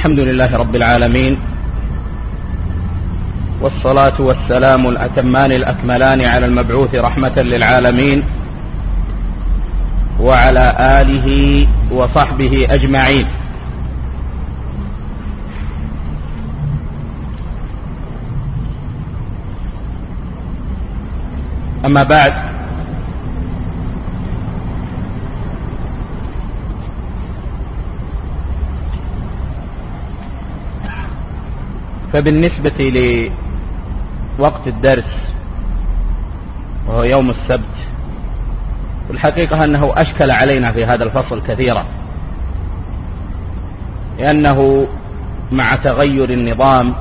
الحمد لله رب العالمين، والصلاة والسلام الأتمان الأكملان على المبعوث رحمة للعالمين وعلى آله وصحبه أجمعين. أما بعد، فبالنسبة لوقت الدرس وهو يوم السبت، الحقيقة أنه أشكل علينا في هذا الفصل كثيرا، لأنه مع تغير النظام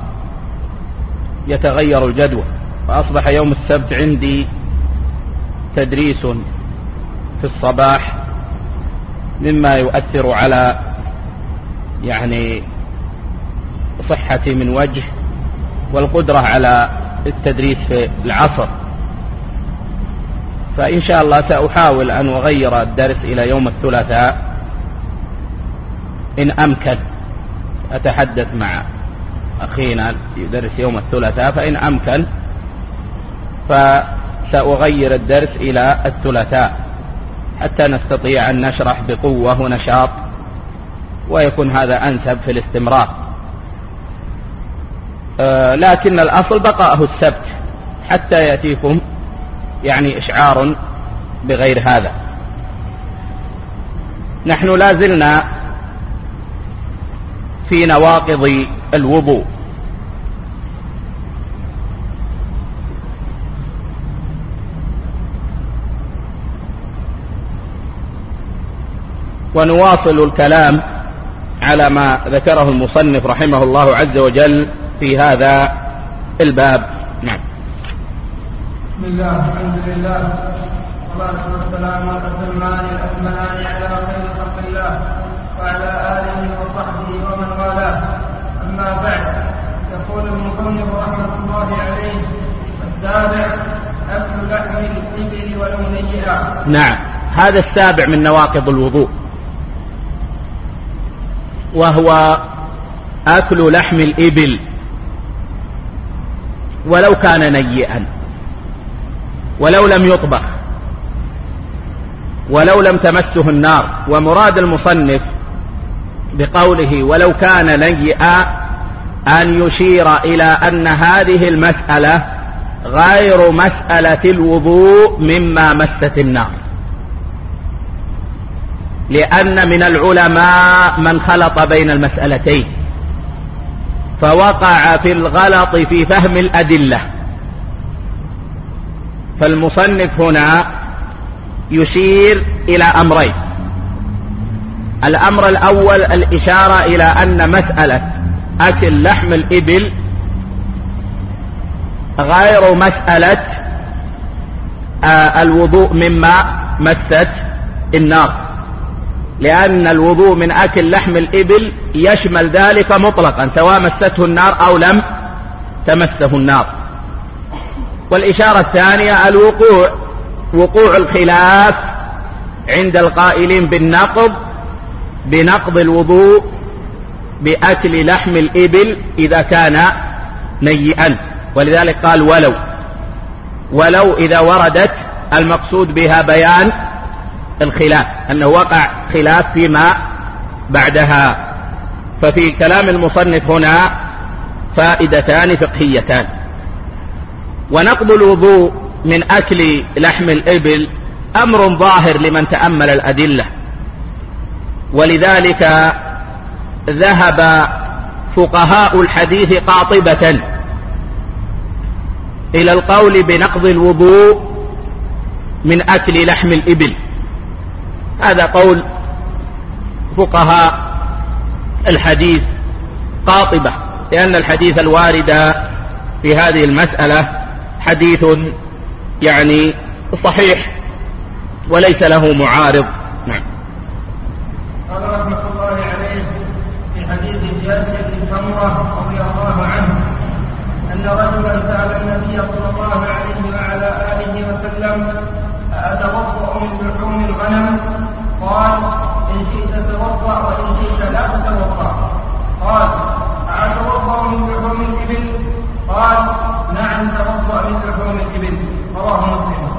يتغير الجدول، فأصبح يوم السبت عندي تدريس في الصباح، مما يؤثر على صحتي من وجه، والقدرة على التدريس في العصر. فإن شاء الله سأحاول أن أغير الدرس إلى يوم الثلاثاء إن أمكن. أتحدث مع أخينا يدرس يوم الثلاثاء، فإن أمكن فسأغير الدرس إلى الثلاثاء حتى نستطيع أن نشرح بقوة ونشاط، ويكون هذا أنسب في الاستمرار. لكن الأصل بقاءه السبت حتى يأتيكم إشعار بغير هذا. نحن لازلنا في نواقض الوضوء، ونواصل الكلام على ما ذكره المصنف رحمه الله عز وجل في هذا الباب. نعم. بسم الله، الحمد لله، والصلاة والسلام الأتمان الأكملان على خير خلق الله وعلى آله وصحبه ومن والاه. أما بعد، يقول المصنف رحمة الله عليه: السابع أكل لحم الإبل ولو نيئا. نعم، هذا السابع من نواقض الوضوء، وهو أكل لحم الإبل ولو كان نيئا، ولو لم يطبخ، ولو لم تمسه النار. ومراد المصنف بقوله ولو كان نيئا أن يشير إلى أن هذه المسألة غير مسألة الوضوء مما مست النار، لأن من العلماء من خلط بين المسألتين فوقع في الغلط في فهم الأدلة. فالمصنف هنا يشير إلى أمرين: الأمر الأول الإشارة إلى أن مسألة أكل لحم الإبل غير مسألة الوضوء مما مست النار، لأن الوضوء من أكل لحم الإبل يشمل ذلك مطلقا سواء مسته النار أو لم تمسه النار. والإشارة الثانية وقوع الخلاف عند القائلين بنقض الوضوء بأكل لحم الإبل إذا كان نيئا، ولذلك قال ولو إذا وردت المقصود بها بيان الخلاف، أنه وقع خلاف فيما بعدها. ففي كلام المصنف هنا فائدتان فقهيتان. ونقض الوضوء من أكل لحم الإبل أمر ظاهر لمن تأمل الأدلة، ولذلك ذهب فقهاء الحديث قاطبة إلى القول بنقض الوضوء من أكل لحم الإبل. هذا قول فقهاء الحديث قاطبة، لأن الحديث الوارد في هذه المسألة حديث صحيح وليس له معارض. نعم. قال رحمة الله عليه في حديث زياد بن سمرة رضي الله عنه أن رجلا سأل النبي صلى الله عليه وعلى آله وسلم: أتوضأ من لحوم الغنم؟ قال: إن شئت توضأ وإن شئت لا تتوضأ. قال: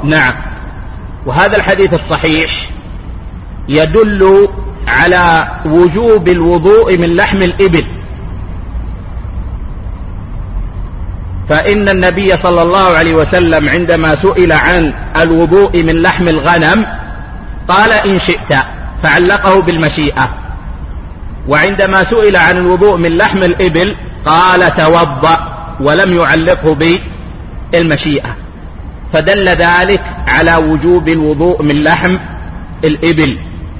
نعم. وهذا الحديث الصحيح يدل على وجوب الوضوء من لحم الإبل، فإن النبي صلى الله عليه وسلم عندما سئل عن الوضوء من لحم الغنم قال إن شئت، فعلقه بالمشيئة، وعندما سئل عن الوضوء من لحم الإبل قال توضأ ولم يعلقه بالمشيئة، فدل ذلك على وجوب الوضوء من لحم الإبل.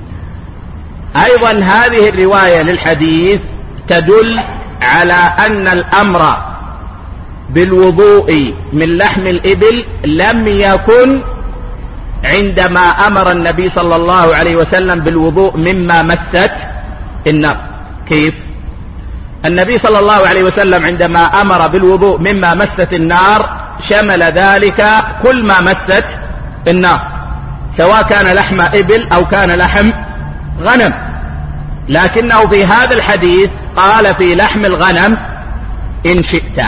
أيضا هذه الرواية للحديث تدل على أن الأمر بالوضوء من لحم الإبل لم يكن عندما أمر النبي صلى الله عليه وسلم بالوضوء مما مست النار. كيف؟ النبي صلى الله عليه وسلم عندما أمر بالوضوء مما مست النار شمل ذلك كل ما مست النار، سواء كان لحم إبل أو كان لحم غنم، لكنه في هذا الحديث قال في لحم الغنم إن شئت.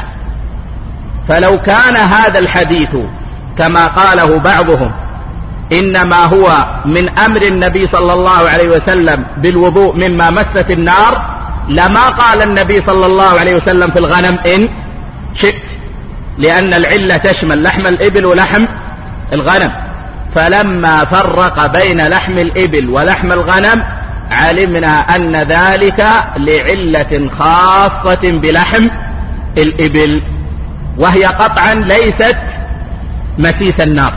فلو كان هذا الحديث كما قاله بعضهم إنما هو من أمر النبي صلى الله عليه وسلم بالوضوء مما مست النار لما قال النبي صلى الله عليه وسلم في الغنم إن شئت، لأن العلة تشمل لحم الإبل ولحم الغنم. فلما فرق بين لحم الإبل ولحم الغنم علمنا أن ذلك لعلة خاصة بلحم الإبل، وهي قطعا ليست مسيس النار،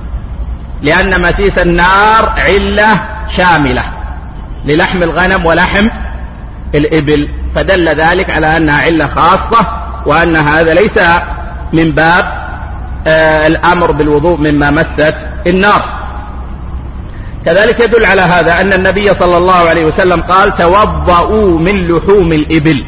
لأن مسيس النار علة شاملة للحم الغنم ولحم الإبل، فدل ذلك على أنها علة خاصة، وأن هذا ليس من باب الأمر بالوضوء مما مست النار. كذلك يدل على هذا أن النبي صلى الله عليه وسلم قال توضؤوا من لحوم الإبل،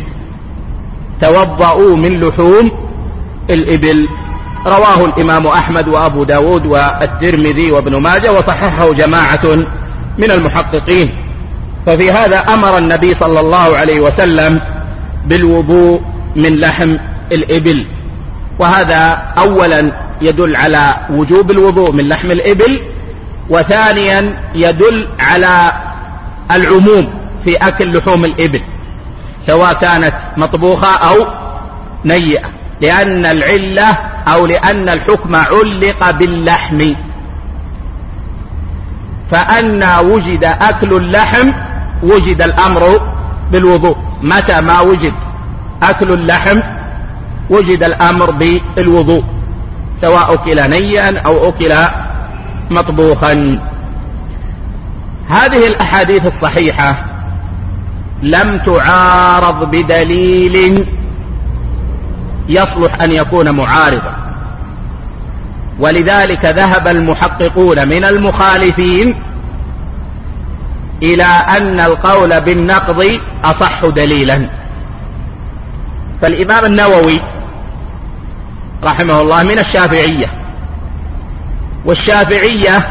توضؤوا من لحوم الإبل، رواه الإمام أحمد وأبو داود والترمذي وابن ماجه، وصححه جماعة من المحققين. ففي هذا أمر النبي صلى الله عليه وسلم بالوضوء من لحم الإبل، وهذا أولا يدل على وجوب الوضوء من لحم الإبل، وثانيا يدل على العموم في أكل لحوم الإبل سواء كانت مطبوخة أو نيئة، لأن العلة أو لأن الحكم علق باللحم، فأن وجد أكل اللحم وجد الأمر بالوضوء، متى ما وجد أكل اللحم وجد الأمر بالوضوء، سواء أكل نيئا أو أكل مطبوخا. هذه الأحاديث الصحيحة لم تعارض بدليل يصلح أن يكون معارضا، ولذلك ذهب المحققون من المخالفين إلى أن القول بالنقض أصح دليلا. فالإمام النووي رحمه الله من الشافعية، والشافعية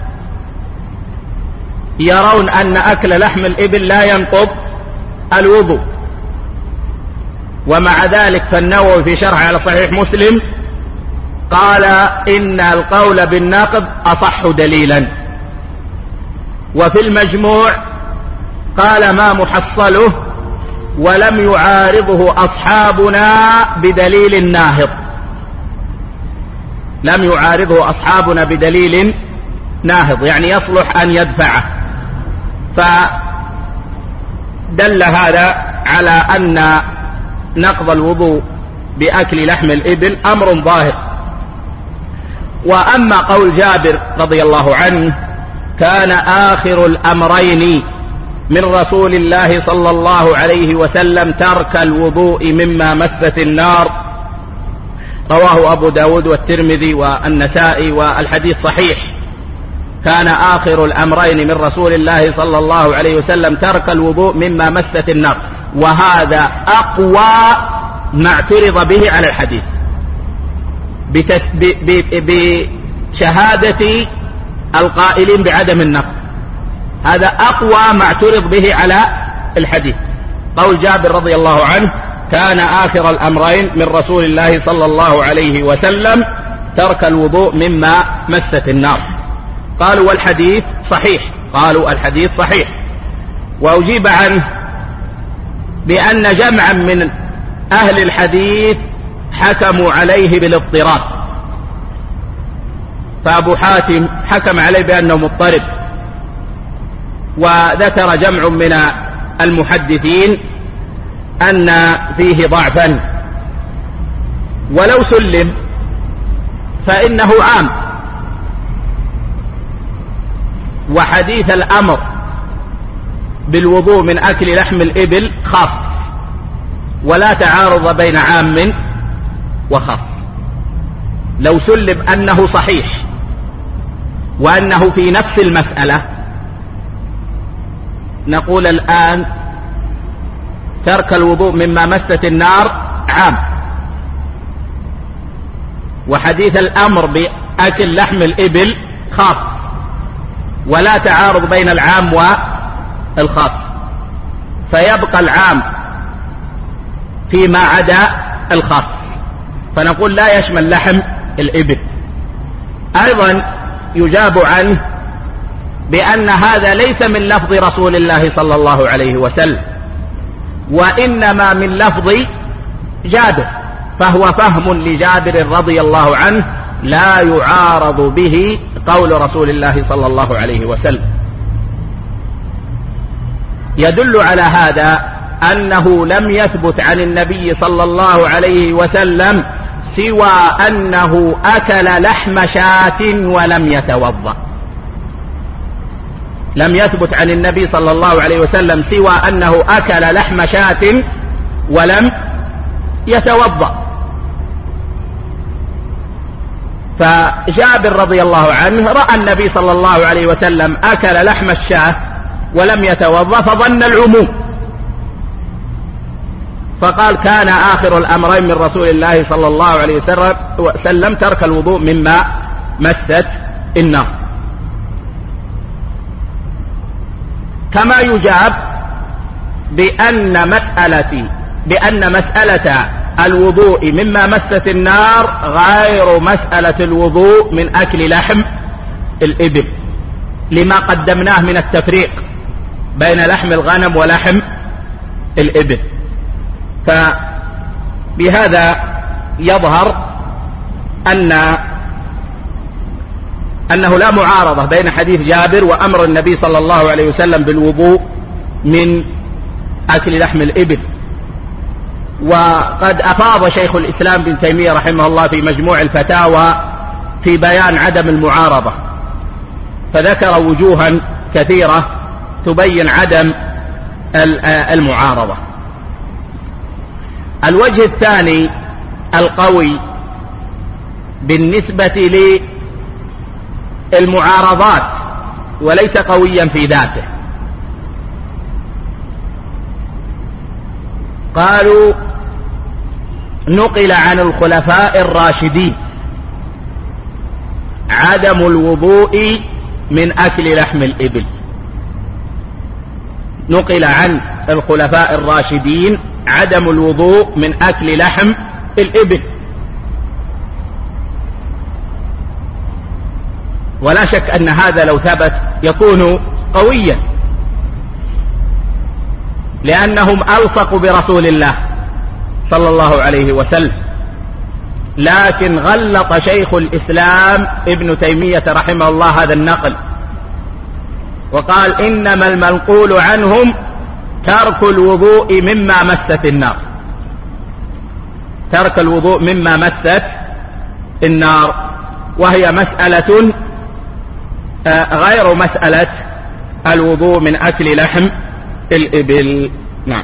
يرون أن أكل لحم الإبل لا ينقض الوضوء، ومع ذلك فالنووي في شرح على صحيح مسلم قال إن القول بالنقض أصح دليلا. وفي المجموع قال ما محصله ولم يعارضه أصحابنا بدليل ناهض، لم يعارضه أصحابنا بدليل ناهض، يعني يصلح أن يدفعه. فدل هذا على أن نقض الوضوء بأكل لحم الإبل أمر ظاهر. وأما قول جابر رضي الله عنه كان آخر الأمرين من رسول الله صلى الله عليه وسلم ترك الوضوء مما مست النار، رواه أبو داود والترمذي والنسائي، والحديث صحيح. كان آخر الأمرين من رسول الله صلى الله عليه وسلم ترك الوضوء مما مست النار، وهذا أقوى ما اعترض به على الحديث بشهادة القائلين بعدم النقض، هذا أقوى ما اعترض به على الحديث. قول جابر رضي الله عنه كان آخر الأمرين من رسول الله صلى الله عليه وسلم ترك الوضوء مما مست النار. قالوا والحديث صحيح، قالوا الحديث صحيح. وأجيب عنه بأن جمعا من أهل الحديث حكموا عليه بالاضطراب، فأبو حاتم حكم عليه بأنه مضطرب، وذكر جمع من المحدثين أن فيه ضعفا، ولو سلم فإنه عام. وحديث الأمر بالوضوء من أكل لحم الإبل خاص، ولا تعارض بين عام وخاص. لو سلم أنه صحيح وأنه في نفس المسألة نقول الآن ترك الوضوء مما مست النار عام، وحديث الأمر بأكل لحم الإبل خاص، ولا تعارض بين العام والخاص، فيبقى العام فيما عدا الخاص، فنقول لا يشمل لحم الإبل. أيضا يجاب عنه بأن هذا ليس من لفظ رسول الله صلى الله عليه وسلم، وإنما من لفظ جابر، فهو فهم لجابر رضي الله عنه لا يعارض به قول رسول الله صلى الله عليه وسلم. يدل على هذا أنه لم يثبت عن النبي صلى الله عليه وسلم سوى أنه أكل لحم شاة ولم يتوضأ. لم يثبت عن النبي صلى الله عليه وسلم سوى أنه أكل لحم شاة ولم يتوضأ. فجابر رضي الله عنه رأى النبي صلى الله عليه وسلم أكل لحم الشاة ولم يتوضأ فظن العموم، فقال كان آخر الأمرين من رسول الله صلى الله عليه وسلم ترك الوضوء مما مست النار. كما يجاب بأن مسألة الوضوء مما مست النار غير مسألة الوضوء من أكل لحم الإبل، لما قدمناه من التفريق بين لحم الغنم ولحم الإبل. فبهذا يظهر أنه لا معارضة بين حديث جابر وأمر النبي صلى الله عليه وسلم بالوضوء من أكل لحم الإبل. وقد أفاض شيخ الإسلام بن تيمية رحمه الله في مجموع الفتاوى في بيان عدم المعارضة، فذكر وجوها كثيرة تبين عدم المعارضة. الوجه الثاني القوي بالنسبة للمعارضات وليس قويا في ذاته، قالوا نقل عن الخلفاء الراشدين عدم الوضوء من أكل لحم الإبل. نقل عن الخلفاء الراشدين عدم الوضوء من أكل لحم الإبل، ولا شك أن هذا لو ثبت يكون قويا، لأنهم ألصقوا برسول الله صلى الله عليه وسلم. لكن غلط شيخ الإسلام ابن تيمية رحمه الله هذا النقل، وقال إنما المنقول عنهم ترك الوضوء مما مست النار، ترك الوضوء مما مست النار، وهي مسألة غير مسألة الوضوء من أكل لحم الإبل. نعم.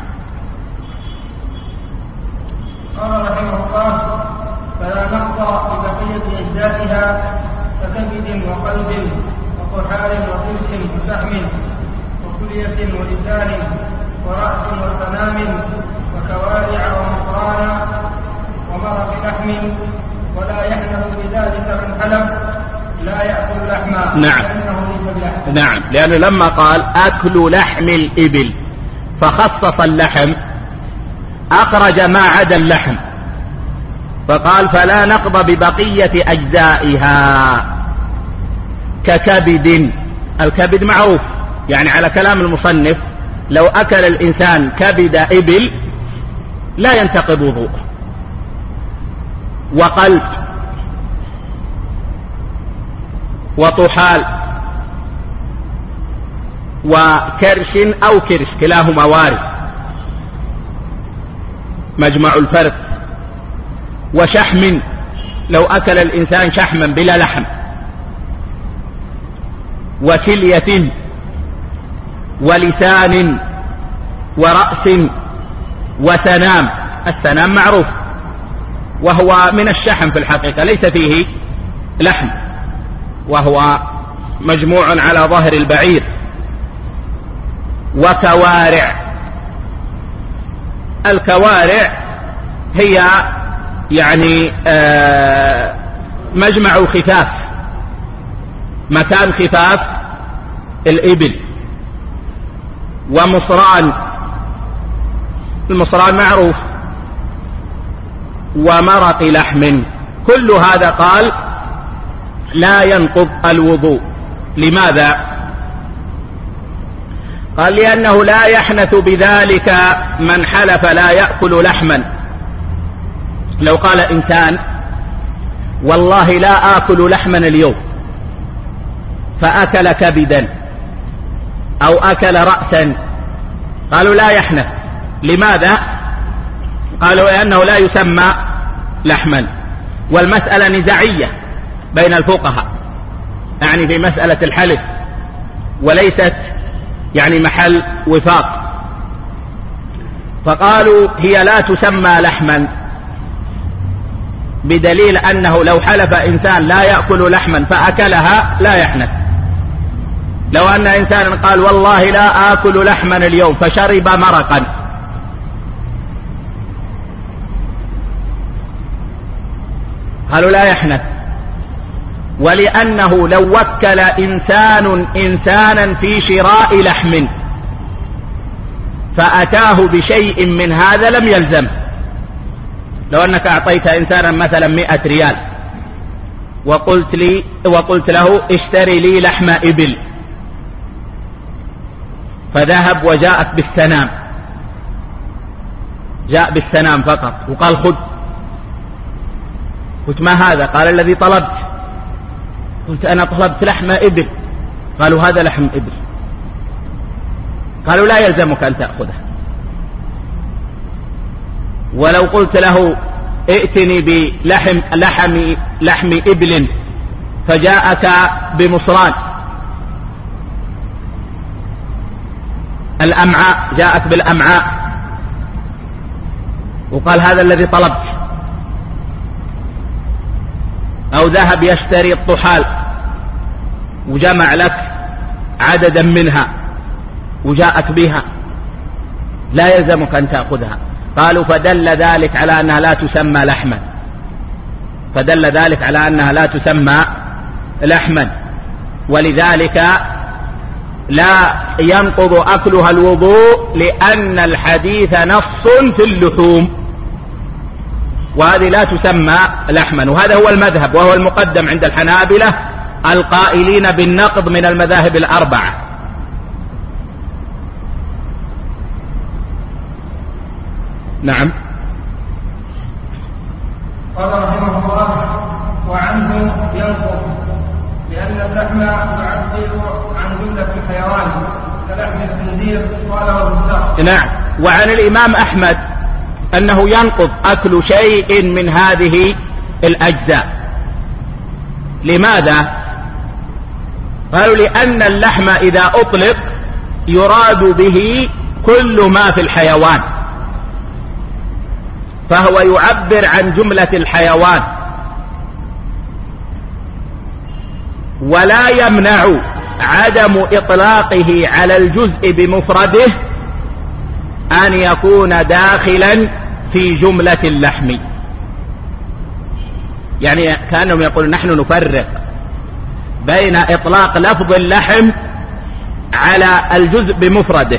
قال رحمه الله فلا نقضى ببقية أجزائها ككبد وقلب وطحال وضرس وفحم وكلية ولسان ورأس وسنام وكوارع ومقران ومرق لحم، ولا يحنث بذلك من حلف لا يأكل لحما. نعم، لأنه لما قال أكل لحم الإبل فخصص اللحم أخرج ما عدا اللحم، فقال فلا نقض ببقية أجزائها ككبد. الكبد معروف، يعني على كلام المصنف لو أكل الإنسان كبد إبل لا ينتقض وضوءه. وقلب وطحال وكرش أو كرش كلاهما وارد مجمع الفرق. وشحم لو أكل الإنسان شحما بلا لحم. وكلية ولسان ورأس وسنام. السنام معروف وهو من الشحم في الحقيقة ليس فيه لحم، وهو مجموع على ظهر البعير. وكوارع. الكوارع هي يعني مجمع الخفاف، مكان خفاف الإبل. ومصران، المصران معروف. ومرق لحم. كل هذا قال لا ينقض الوضوء. لماذا؟ قال لأنه لا يحنث بذلك من حلف لا يأكل لحما. لو قال إنسان والله لا آكل لحما اليوم فأكل كبدا أو أكل رأسا، قالوا لا يحنث. لماذا؟ قالوا لأنه لا يسمى لحما. والمسألة نزاعية بين الفقهاء، يعني في مسألة الحلف، وليست يعني محل وفاق. فقالوا هي لا تسمى لحما بدليل أنه لو حلف إنسان لا يأكل لحما فأكلها لا يحنث. لو أن إنسانا قال والله لا آكل لحما اليوم فشرب مرقا قالوا لا يحنث. ولأنه لو وكل إنسانا في شراء لحم فأتاه بشيء من هذا لم يلزم. لو أنك أعطيت إنسانا مثلا 100 ريال وقلت له اشتري لي لحم إبل، فذهب وجاءت بالسنام، جاء بالسنام فقط وقال خذ. قلت ما هذا؟ قال الذي طلبت. قلت أنا طلبت لحم إبل. قالوا هذا لحم إبل. قالوا لا يلزمك أن تأخذه. ولو قلت له ائتني بلحم إبل فجاءك بمصران الأمعاء، جاءك بالأمعاء وقال هذا الذي طلبت، أو ذهب يشتري الطحال وجمع لك عددا منها وجاءك بها، لا يلزمك أن تأخذها. قالوا فدل ذلك على أنها لا تسمى لحما، فدل ذلك على أنها لا تسمى لحما، ولذلك لا ينقض أكلها الوضوء لأن الحديث نص في اللحوم، وهذه لا تسمى لحما. وهذا هو المذهب وهو المقدم عند الحنابلة القائلين بالنقض من المذاهب الأربعة. نعم. قال رحمه الله وعنه ينقض لأن اللحم يعدل عن جملة الحيوان كلحم الخنزير. قال والمساق. نعم. وعن الإمام أحمد أنه ينقض أكل شيء من هذه الأجزاء. لماذا؟ قالوا لأن اللحم إذا أطلق يراد به كل ما في الحيوان، فهو يعبر عن جملة الحيوان، ولا يمنع عدم إطلاقه على الجزء بمفرده أن يكون داخلا في جملة اللحم. يعني كانهم يقولون نحن نفرق بين إطلاق لفظ اللحم على الجزء بمفرده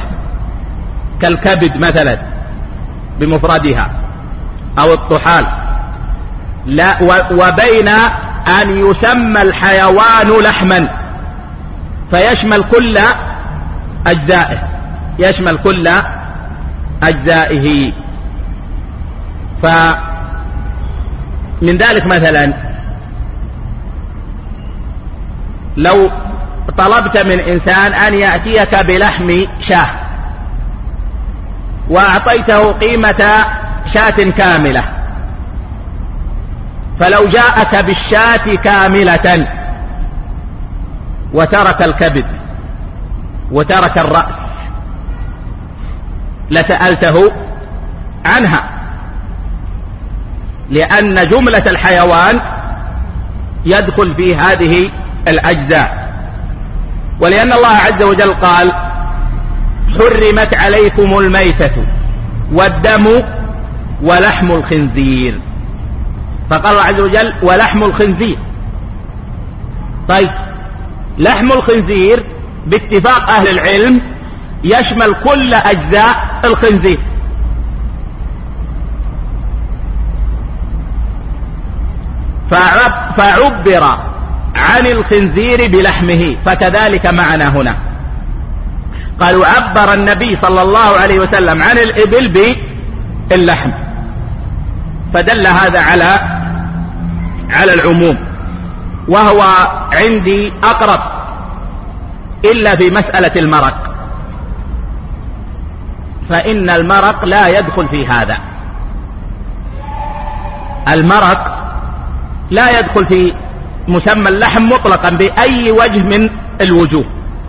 كالكبد مثلا بمفردها أو الطحال لا وبين أن يسمى الحيوان لحما فيشمل كل أجزائه، يشمل كل أجزائه. فمن ذلك مثلا لو طلبت من إنسان أن يأتيك بلحم شاة وأعطيته قيمة شاة كاملة، فلو جاءك بالشاة كاملة وترك الكبد وترك الرأس لسألته عنها، لأن جملة الحيوان يدخل في هذه الأجزاء. ولأن الله عز وجل قال حرمت عليكم الميتة والدم ولحم الخنزير، فقال الله عز وجل ولحم الخنزير. طيب لحم الخنزير باتفاق أهل العلم يشمل كل أجزاء الخنزير، فعبر عن الخنزير بلحمه، فكذلك معنا هنا قالوا عبر النبي صلى الله عليه وسلم عن الإبل باللحم، فدل هذا على العموم، وهو عندي أقرب إلا في مسألة المرق، فإن المرق لا يدخل في هذا. المرق لا يدخل في مسمى اللحم مطلقا بأي وجه من الوجوه،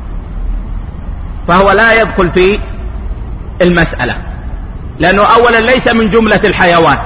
فهو لا يدخل في المسألة، لأنه أولا ليس من جملة الحيوان،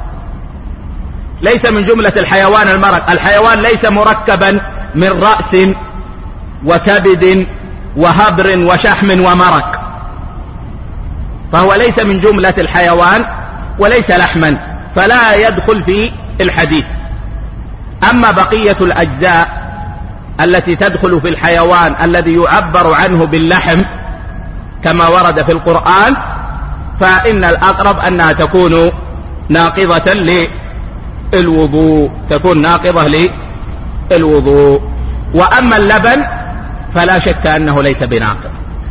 ليس من جملة الحيوان المرق. الحيوان ليس مركبا من رأس وكبد وهبر وشحم ومرق، فهو ليس من جملة الحيوان وليس لحما، فلا يدخل في الحديث. أما بقية الأجزاء التي تدخل في الحيوان الذي يعبر عنه باللحم كما ورد في القرآن، فإن الأقرب أنها تكون ناقضة للوضوء، تكون ناقضة للوضوء. وأما اللبن فلا شك أنه ليس بناقض.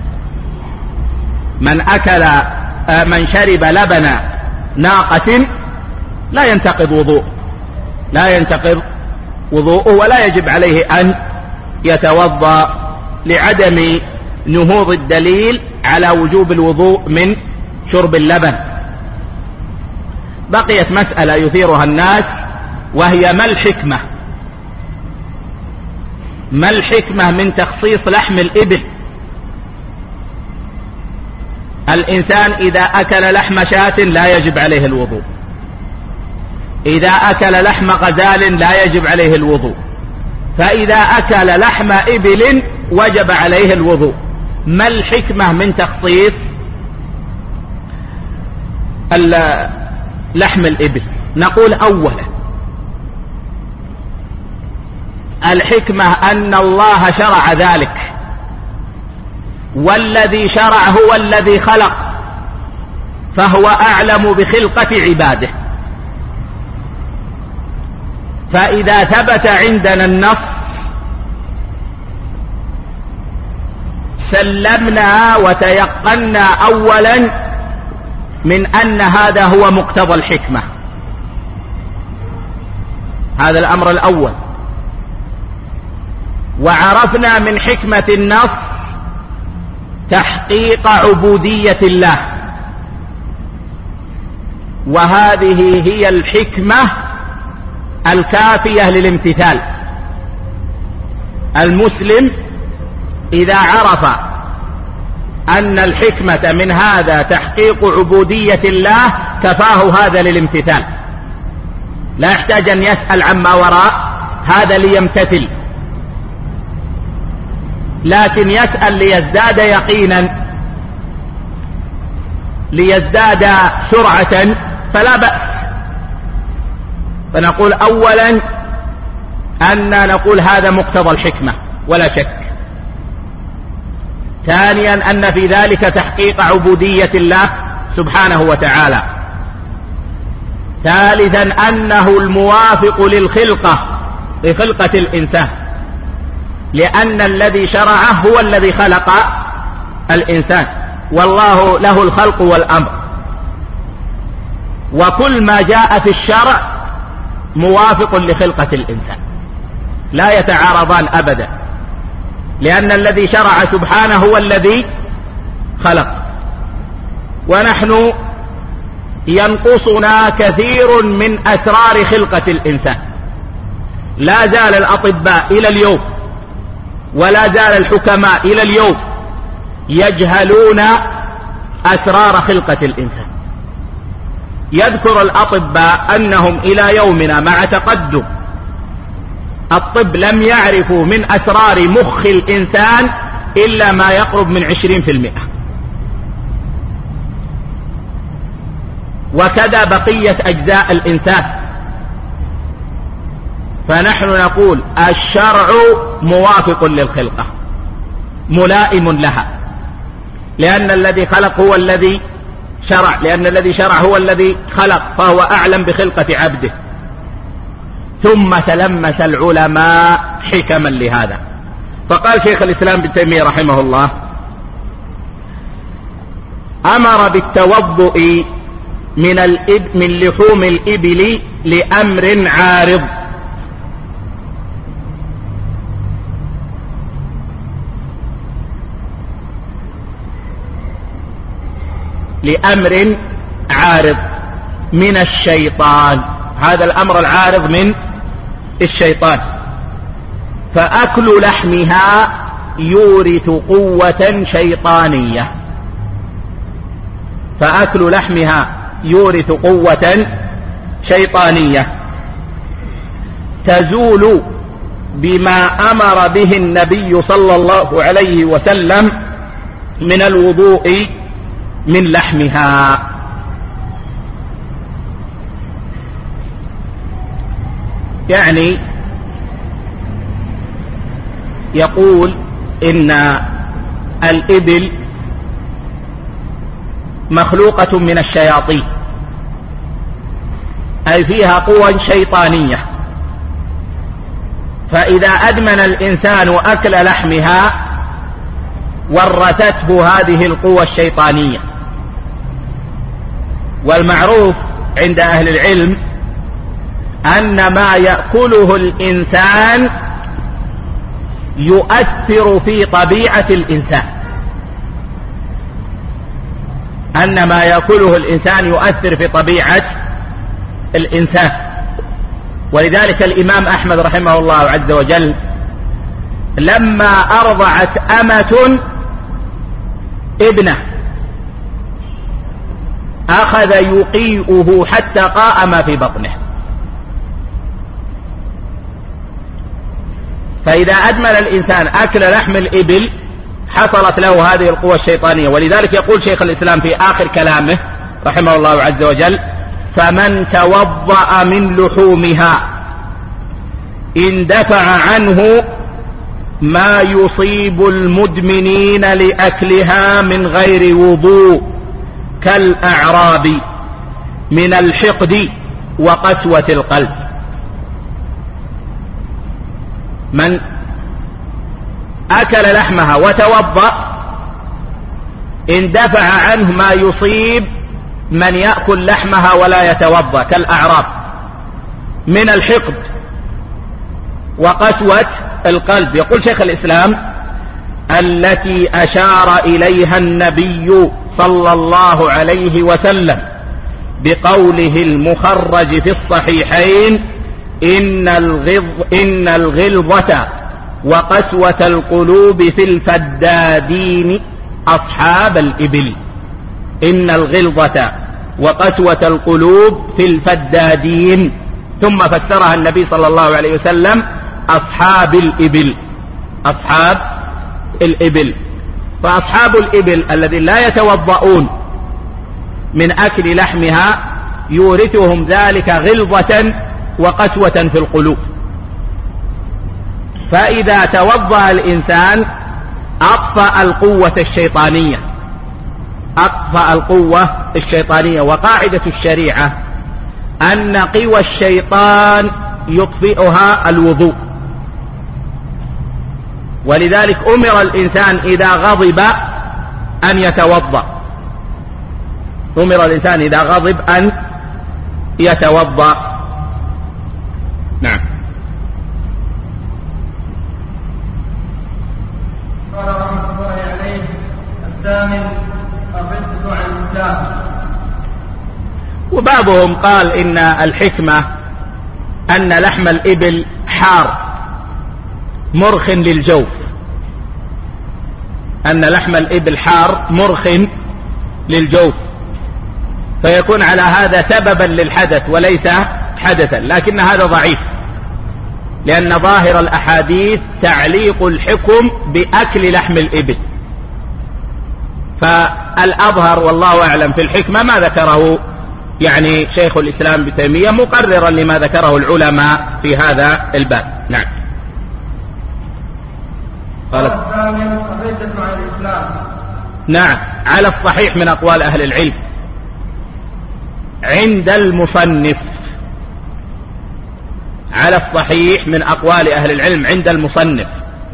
من شرب لبن ناقة لا ينتقض وضوء، لا ينتقض وضوءه، ولا يجب عليه أن يتوضأ لعدم نهوض الدليل على وجوب الوضوء من شرب اللبن. بقيت مسألة يثيرها الناس، وهي ما الحكمة؟ ما الحكمة من تخصيص لحم الإبل؟ الإنسان إذا أكل لحم شاة لا يجب عليه الوضوء، إذا أكل لحم غزال لا يجب عليه الوضوء، فإذا أكل لحم إبل وجب عليه الوضوء. ما الحكمة من تخصيص لحم الإبل؟ نقول أولا الحكمة أن الله شرع ذلك، والذي شرع هو الذي خلق، فهو أعلم بخلقة عباده. فإذا ثبت عندنا النص سلمنا وتيقنا أولا من أن هذا هو مقتضى الحكمة، هذا الأمر الأول. وعرفنا من حكمة النص تحقيق عبودية الله، وهذه هي الحكمة الكافية للامتثال. المسلم إذا عرف أن الحكمة من هذا تحقيق عبودية الله كفاه هذا للامتثال، لا يحتاج أن يسأل عما وراء هذا ليمتثل، لكن يسأل ليزداد يقينا، ليزداد سرعة، فلا بأس. فنقول أولا أن نقول هذا مقتضى الحكمة ولا شك. ثانيا أن في ذلك تحقيق عبودية الله سبحانه وتعالى. ثالثا أنه الموافق لخلقة الإنسان، لأن الذي شرعه هو الذي خلق الإنسان، والله له الخلق والأمر، وكل ما جاء في الشرع موافق لخلقة الإنسان، لا يتعارضان أبدا، لأن الذي شرع سبحانه هو الذي خلق. ونحن ينقصنا كثير من أسرار خلقة الإنسان، لا زال الأطباء إلى اليوم ولا زال الحكماء إلى اليوم يجهلون أسرار خلقة الإنسان. يذكر الأطباء أنهم إلى يومنا مع تقدم الطب لم يعرفوا من أسرار مخ الإنسان إلا ما يقرب من 20%، وكذا بقية أجزاء الإنسان. فنحن نقول الشرع موافق للخلقة ملائم لها، لأن الذي خلق هو الذي شرع، لأن الذي شرع هو الذي خلق، فهو أعلم بخلقة عبده. ثم تلمس العلماء حكما لهذا، فقال شيخ الإسلام ابن تيمية رحمه الله: أمر بالتوضؤ من لحوم الإبل لأمر عارض، لأمر عارض من الشيطان. هذا الأمر العارض من الشيطان، فأكل لحمها يورث قوة شيطانية، فأكل لحمها يورث قوة شيطانية تزول بما أمر به النبي صلى الله عليه وسلم من الوضوء من لحمها. يعني يقول إن الإبل مخلوقة من الشياطين، أي فيها قوى شيطانية، فإذا أدمن الإنسان أكل لحمها ورثته هذه القوى الشيطانية. والمعروف عند أهل العلم أن ما يأكله الإنسان يؤثر في طبيعة الإنسان، أن ما يأكله الإنسان يؤثر في طبيعة الإنسان. ولذلك الإمام أحمد رحمه الله عز وجل لما أرضعت أمة ابنه أخذ يقيئه حتى قام في بطنه. فإذا أدمن الإنسان أكل لحم الإبل حصلت له هذه القوة الشيطانية. ولذلك يقول شيخ الإسلام في آخر كلامه رحمه الله عز وجل: فمن توضأ من لحومها اندفع عنه ما يصيب المدمنين لأكلها من غير وضوء كالأعراب من الحقد وقسوة القلب. من أكل لحمها وتوضأ اندفع عنه ما يصيب من يأكل لحمها ولا يتوضأ كالأعراب من الحقد وقسوة القلب. يقول شيخ الإسلام: التي أشار إليها النبي صلى الله عليه وسلم بقوله المخرج في الصحيحين: إن الغلظة وقسوة القلوب في الفدادين أصحاب الإبل. إن الغلظة وقسوة القلوب في الفدادين. ثم فسرها النبي صلى الله عليه وسلم: أصحاب الإبل. أصحاب الإبل. فأصحاب الإبل الذين لا يتوضؤون من أكل لحمها يورثهم ذلك غلظة وقسوة في القلوب. فإذا توضأ الإنسان أطفأ القوة الشيطانية، أطفأ القوة الشيطانية. وقاعدة الشريعة أن قوى الشيطان يطفئها الوضوء، ولذلك أمر الإنسان إذا غضب أن يتوضأ، أمر الإنسان إذا غضب أن يتوضأ. نعم. قال رحمة الله عليه: الثامن الردة عن الإسلام. وبعضهم قال إن الحكمة أن لحم الإبل حار مرخ للجوف، أن لحم الإبل حار مرخ للجوف، فيكون على هذا سببا للحدث وليس حدثا، لكن هذا ضعيف، لأن ظاهر الأحاديث تعليق الحكم بأكل لحم الإبل، فالأظهر والله أعلم في الحكمة ما ذكره يعني شيخ الإسلام ابن تيمية مقررا لما ذكره العلماء في هذا الباب. نعم. قال الثامن الردة عن الإسلام. نعم، على الصحيح من أقوال أهل العلم عند المصنف، على الصحيح من أقوال أهل العلم عند المصنف،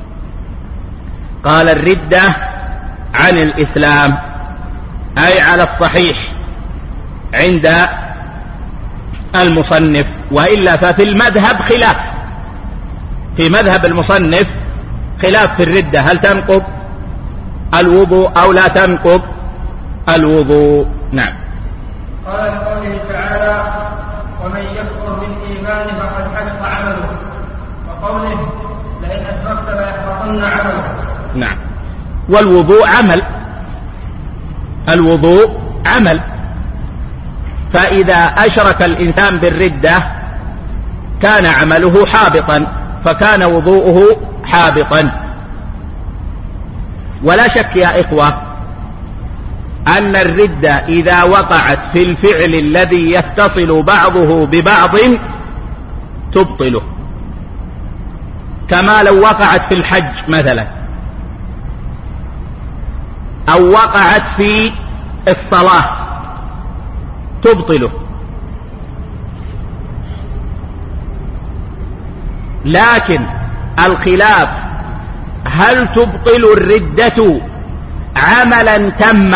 قال الردة عن الإسلام، أي على الصحيح عند المصنف، وإلا ففي المذهب خلاف، في مذهب المصنف خلاف في الردة، هل تنقض الوضوء أو لا تنقض الوضوء. نعم. قال لقوله تعالى: ومن يكفر بالإيمان فقد حبط عمله، وقوله: لئن أشركت ليحبطن عمله. نعم. والوضوء عمل، الوضوء عمل، فإذا أشرك الإنسان بالردة كان عمله حابطا، فكان وضوءه حابطا. ولا شك يا إخوة أن الردة إذا وقعت في الفعل الذي يتصل بعضه ببعض تبطله، كما لو وقعت في الحج مثلا، أو وقعت في الصلاة تبطله. لكن الخلاف هل تبطل الردة عملا تم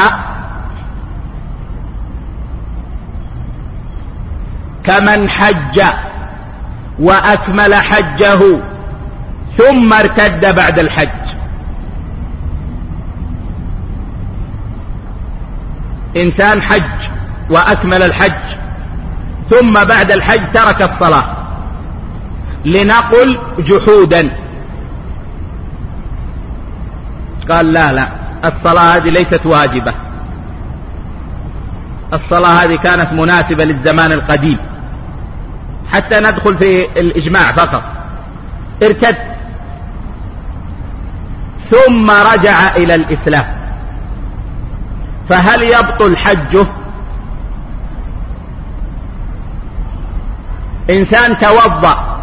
كمن حج وأكمل حجه ثم ارتد بعد الحج، إنسان حج وأكمل الحج ثم بعد الحج ترك الصلاة لنقل جحودا، قال لا الصلاة هذه ليست واجبة، الصلاة هذه كانت مناسبة للزمان القديم، حتى ندخل في الإجماع فقط، ارتد ثم رجع إلى الإسلام، فهل يبطل حجه؟ إنسان توضأ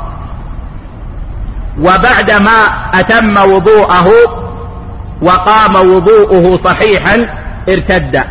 وبعدما أتم وضوءه وقام وضوءه صحيحا ارتد،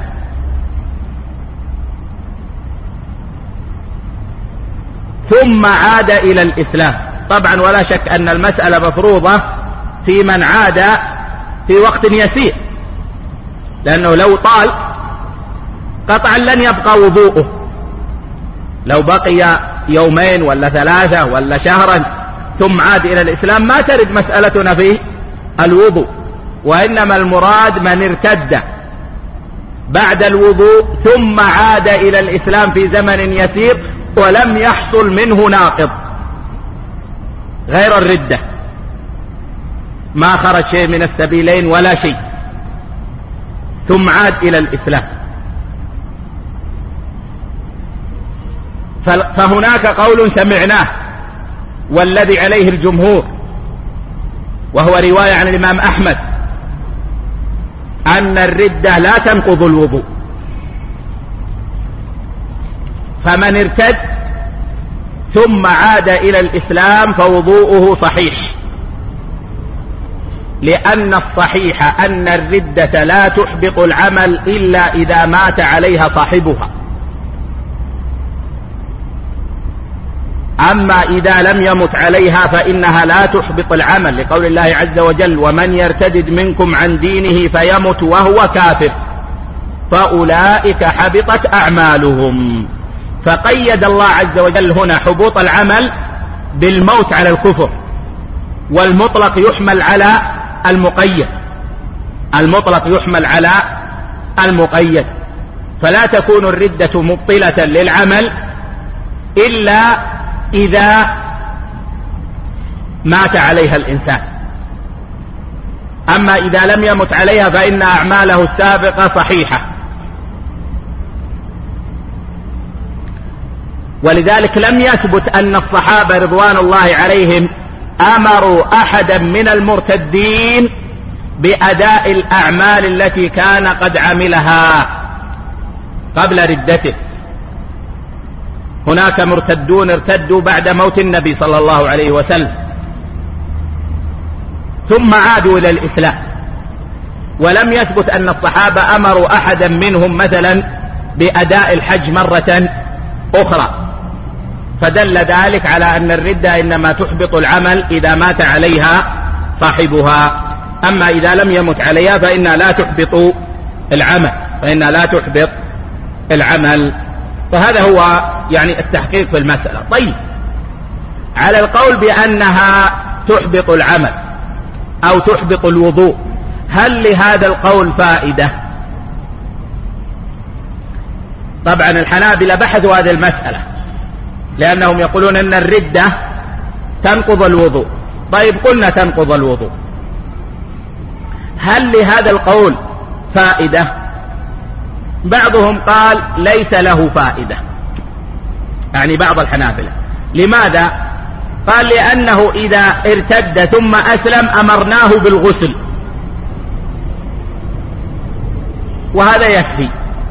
ثم عاد إلى الإسلام. طبعا ولا شك أن المسألة مفروضة في من عاد في وقت يسير، لأنه لو طال قطعا لن يبقى وضوءه، لو بقي يومين ولا ثلاثة ولا شهرا ثم عاد إلى الإسلام ما ترد مسألتنا في الوضوء، وإنما المراد من ارتد بعد الوضوء ثم عاد إلى الإسلام في زمن يسير ولم يحصل منه ناقض غير الردة، ما خرج شيء من السبيلين ولا شيء، ثم عاد إلى الإسلام. فهناك قول سمعناه والذي عليه الجمهور، وهو رواية عن الإمام أحمد، أن الردة لا تنقض الوضوء، فمن ارتد ثم عاد إلى الإسلام فوضوءه صحيح، لأن الصحيح أن الردة لا تحبط العمل إلا إذا مات عليها صاحبها، أما إذا لم يمت عليها فإنها لا تحبط العمل، لقول الله عز وجل: ومن يرتدد منكم عن دينه فيمت وهو كافر فأولئك حبطت أعمالهم. فقيد الله عز وجل هنا حبوط العمل بالموت على الكفر، والمطلق يحمل على المقيد، المطلق يحمل على المقيد، فلا تكون الردة مبطلة للعمل إلا إذا مات عليها الإنسان. أما إذا لم يمت عليها فإن أعماله السابقة صحيحة. ولذلك لم يثبت أن الصحابة رضوان الله عليهم أمروا أحدا من المرتدين بأداء الأعمال التي كان قد عملها قبل ردته. هناك مرتدون ارتدوا بعد موت النبي صلى الله عليه وسلم ثم عادوا إلى الإسلام، ولم يثبت أن الصحابة أمروا أحدا منهم مثلا بأداء الحج مرة أخرى، فدل ذلك على أن الردة إنما تحبط العمل إذا مات عليها صاحبها. أما إذا لم يمت عليها فإنها لا تحبط العمل، فإنها لا تحبط العمل. فهذا هو يعني التحقيق في المسألة. طيب، على القول بأنها تحبط العمل أو تحبط الوضوء، هل لهذا القول فائدة؟ طبعا الحنابلة بحثوا هذه المسألة لأنهم يقولون أن الردة تنقض الوضوء. طيب، قلنا تنقض الوضوء، هل لهذا القول فائدة؟ بعضهم قال ليس له فائدة، يعني بعض الحنابلة. لماذا؟ قال لأنه إذا ارتد ثم أسلم أمرناه بالغسل، وهذا يكفي.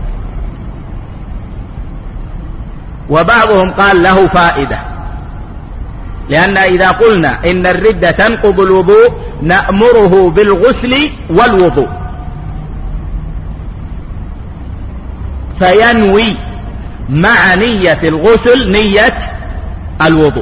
وبعضهم قال له فائدة، لأن إذا قلنا إن الردة تنقض الوضوء نأمره بالغسل والوضوء، فينوي مع نية الغسل نية الوضوء.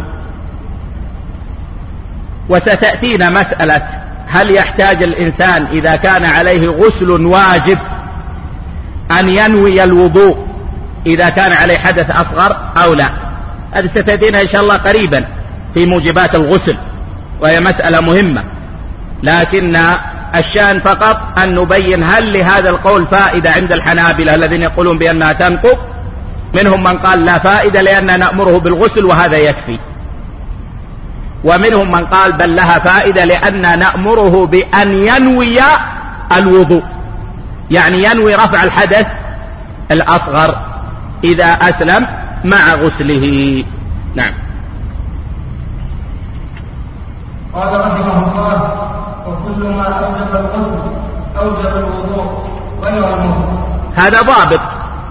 وستأتينا مسألة هل يحتاج الإنسان إذا كان عليه غسل واجب أن ينوي الوضوء إذا كان عليه حدث أصغر أو لا. هذه ستأتينا إن شاء الله قريبا في موجبات الغسل، وهي مسألة مهمة، لكن الشأن فقط أن نبين هل لهذا القول فائدة عند الحنابلة الذين يقولون بأنها تنقض. منهم من قال لا فائدة لأننا نأمره بالغسل وهذا يكفي، ومنهم من قال بل لها فائدة لأننا نأمره بأن ينوي الوضوء، يعني ينوي رفع الحدث الأصغر إذا أسلم مع غسله. نعم. قال رحمه الله: وكل ما أوجب الغسل أوجب الوضوء غير الموت. هذا ضابط،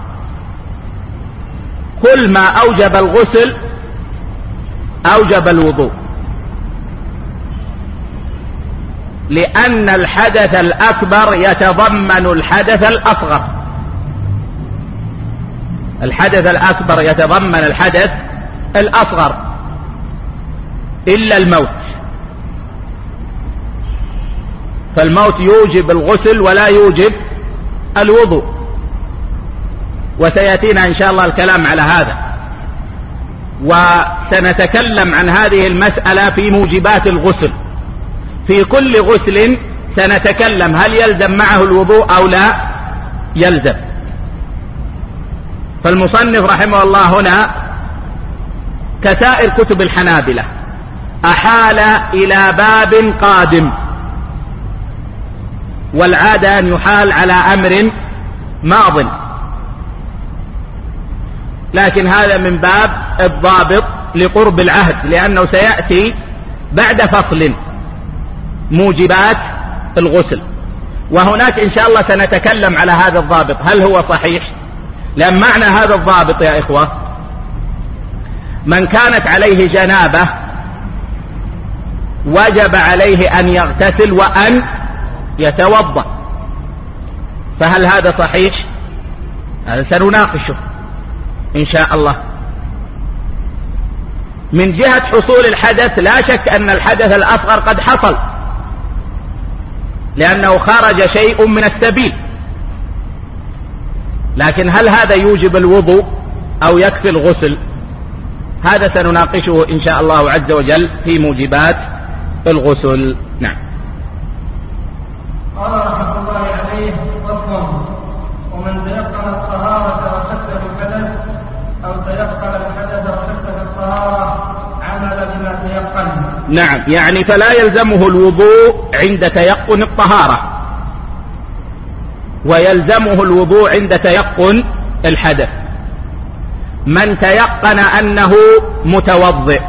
كل ما أوجب الغسل أوجب الوضوء، لأن الحدث الأكبر يتضمن الحدث الأصغر. الحدث الأكبر يتضمن الحدث الأصغر إلا الموت، فالموت يوجب الغسل ولا يوجب الوضوء، وسيأتينا إن شاء الله الكلام على هذا، وسنتكلم عن هذه المسألة في موجبات الغسل. في كل غسل سنتكلم هل يلزم معه الوضوء أو لا يلزم. فالمصنف رحمه الله هنا كسائر كتب الحنابلة أحال إلى باب قادم، والعادة أن يحال على أمر ماض، لكن هذا من باب الضابط لقرب العهد، لأنه سيأتي بعد فصل موجبات الغسل، وهناك إن شاء الله سنتكلم على هذا الضابط هل هو صحيح. لأن معنى هذا الضابط يا إخوة، من كانت عليه جنابة وجب عليه أن يغتسل وأن يتوضأ، فهل هذا صحيح؟ هذا سنناقشه إن شاء الله. من جهة حصول الحدث لا شك أن الحدث الأصغر قد حصل، لأنه خرج شيء من السبيل، لكن هل هذا يوجب الوضوء أو يكفي الغسل؟ هذا سنناقشه إن شاء الله عز وجل في موجبات الغسل. نعم. قال رحمه الله عليه: فصل: ومن تيقن الطهارة وشك في الحدث أو تيقن الحدث وشك في الطهارة عمل بما تيقن. نعم، يعني فلا يلزمه الوضوء عند تيقن الطهارة، ويلزمه الوضوء عند تيقن الحدث. من تيقن أنه متوضئ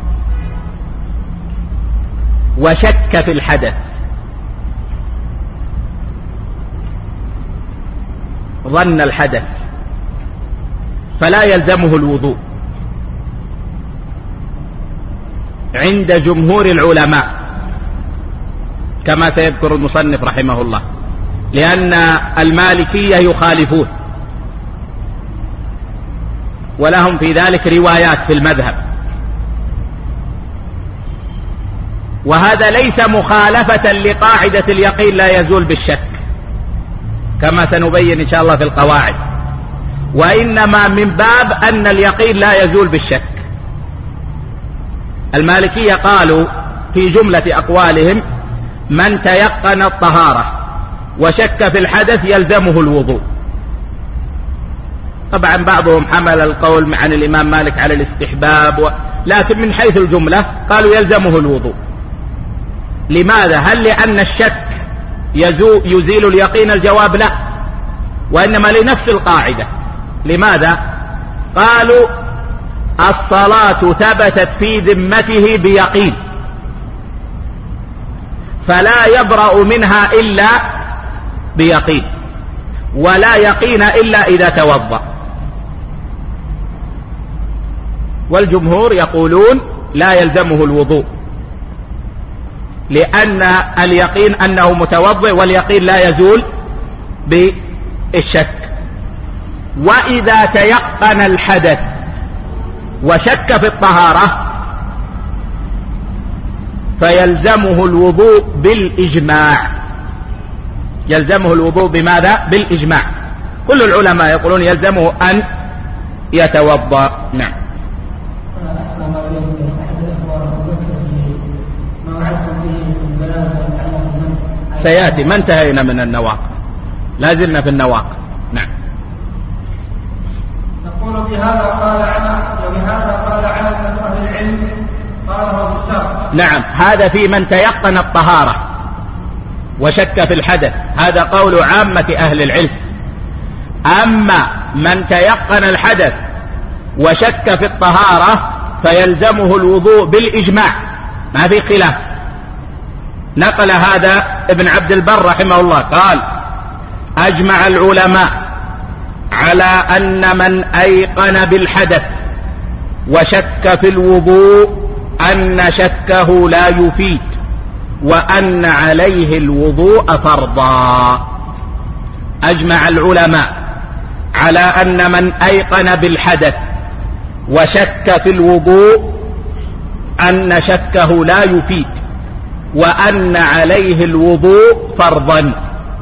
وشك في الحدث، ظن الحدث، فلا يلزمه الوضوء عند جمهور العلماء كما سيذكر المصنف رحمه الله، لأن المالكية يخالفون ولهم في ذلك روايات في المذهب، وهذا ليس مخالفة لقاعدة اليقين لا يزول بالشك كما سنبين إن شاء الله في القواعد، وإنما من باب أن اليقين لا يزول بالشك. المالكية قالوا في جملة أقوالهم: من تيقن الطهارة وشك في الحدث يلزمه الوضوء. طبعا بعضهم حمل القول عن الإمام مالك على الاستحباب، لكن من حيث الجملة قالوا يلزمه الوضوء. لماذا؟ هل لأن الشك يزيل اليقين؟ الجواب لا، وإنما لنفس القاعدة. لماذا؟ قالوا: الصلاة ثبتت في ذمته بيقين، فلا يبرأ منها إلا بيقين، ولا يقين إلا إذا توضأ. والجمهور يقولون لا يلزمه الوضوء، لأن اليقين أنه متوضئ، واليقين لا يزول بالشك. وإذا تيقن الحدث وشك في الطهارة فيلزمه الوضوء بالإجماع. يلزمه الوضوء بماذا؟ بالإجماع. كل العلماء يقولون يلزمه أن يتوضأ. نعم. سيأتي، ما انتهينا من النواقض، لا زلنا في النواقض. نعم. نقول بهذا قال عن أهل العلم قاله بالشرع. نعم، هذا في من تيقن الطهارة وشك في الحدث، هذا قول عامة أهل العلم. أما من تيقن الحدث وشك في الطهارة فيلزمه الوضوء بالإجماع، ما في خلاف. نقل هذا ابن عبد البر رحمه الله قال: أجمع العلماء على أن من أيقن بالحدث وشك في الوضوء أن شكه لا يفيد، وأن عليه الوضوء فرضا. أجمع العلماء على أن من أيقن بالحدث وشك في الوضوء أن شكه لا يفيد، وأن عليه الوضوء فرضا.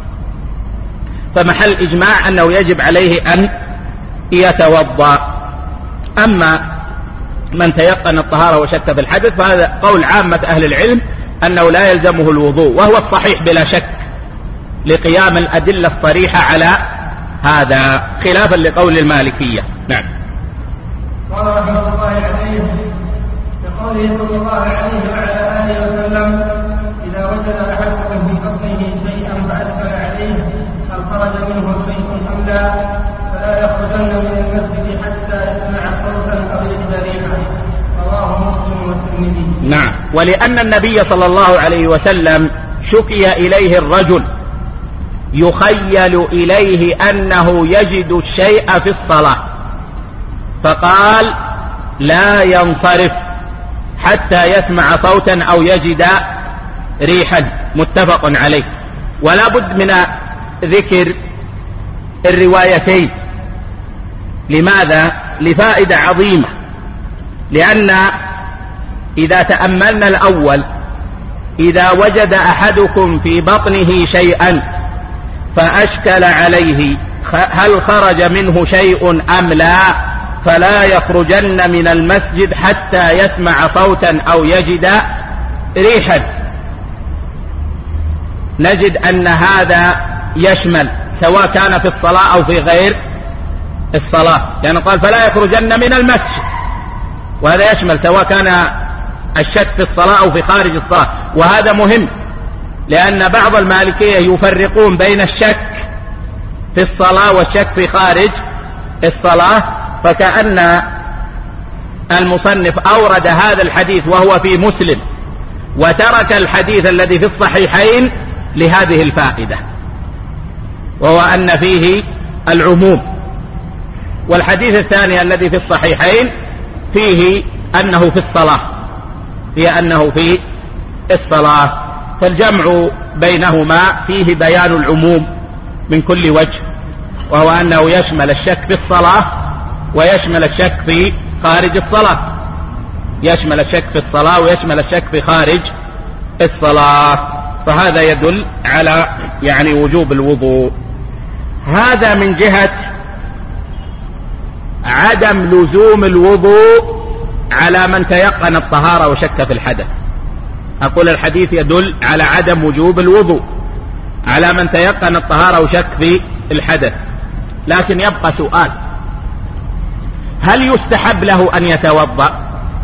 فمحل إجماع أنه يجب عليه أن يتوضأ. أما من تيقن الطهارة وشك في الحدث فهذا قول عامة أهل العلم أنه لا يلزمه الوضوء، وهو الصحيح بلا شك لقيام الأدلة الصريحة على هذا، خلافا لقول المالكية. نعم. قال رحمه الله عليه بقوله صلى الله عليه وعلى آله وسلم: إذا وجد أحدكم في بطنه شيئا فأدخل عليه هل خرج منه شيء أم لا، فلا يخرجن من المسجد حتى يسمع صوتا أو يجد ريحا. رواه مسلم والترمذي. نعم. ولأن النبي صلى الله عليه وسلم شكي إليه الرجل يخيل إليه أنه يجد الشيء في الصلاة، فقال: لا ينصرف حتى يسمع صوتا أو يجد ريحا. متفق عليه. ولا بد من ذكر الروايتين. لماذا؟ لفائدة عظيمة، لأن إذا تأملنا الأول: إذا وجد أحدكم في بطنه شيئا فأشكل عليه هل خرج منه شيء أم لا، فلا يخرجن من المسجد حتى يسمع صوتا أو يجد ريحا. نجد أن هذا يشمل سواء كان في الصلاة أو في غير الصلاة، لأنه قال فلا يخرجن من المسجد، وهذا يشمل سواء كان الشك في الصلاة أو في خارج الصلاة. وهذا مهم، لأن بعض المالكية يفرقون بين الشك في الصلاة والشك في خارج الصلاة، فكأن المصنف أورد هذا الحديث وهو في مسلم وترك الحديث الذي في الصحيحين لهذه الفائدة، وهو أن فيه العموم. والحديث الثاني الذي في الصحيحين فيه أنه في الصلاة، في الصلاة، فالجمع بينهما فيه بيان العموم من كل وجه، وهو أنه يشمل الشك في الصلاة ويشمل الشك في خارج الصلاة، يشمل الشك في الصلاة ويشمل الشك في خارج الصلاة. فهذا يدل على وجوب الوضوء. هذا من جهة عدم لزوم الوضوء على من تيقن الطهارة وشك في الحدث. أقول الحديث يدل على عدم وجوب الوضوء على من تيقن الطهارة وشك في الحدث. لكن يبقى سؤال: هل يستحب له أن يتوضأ؟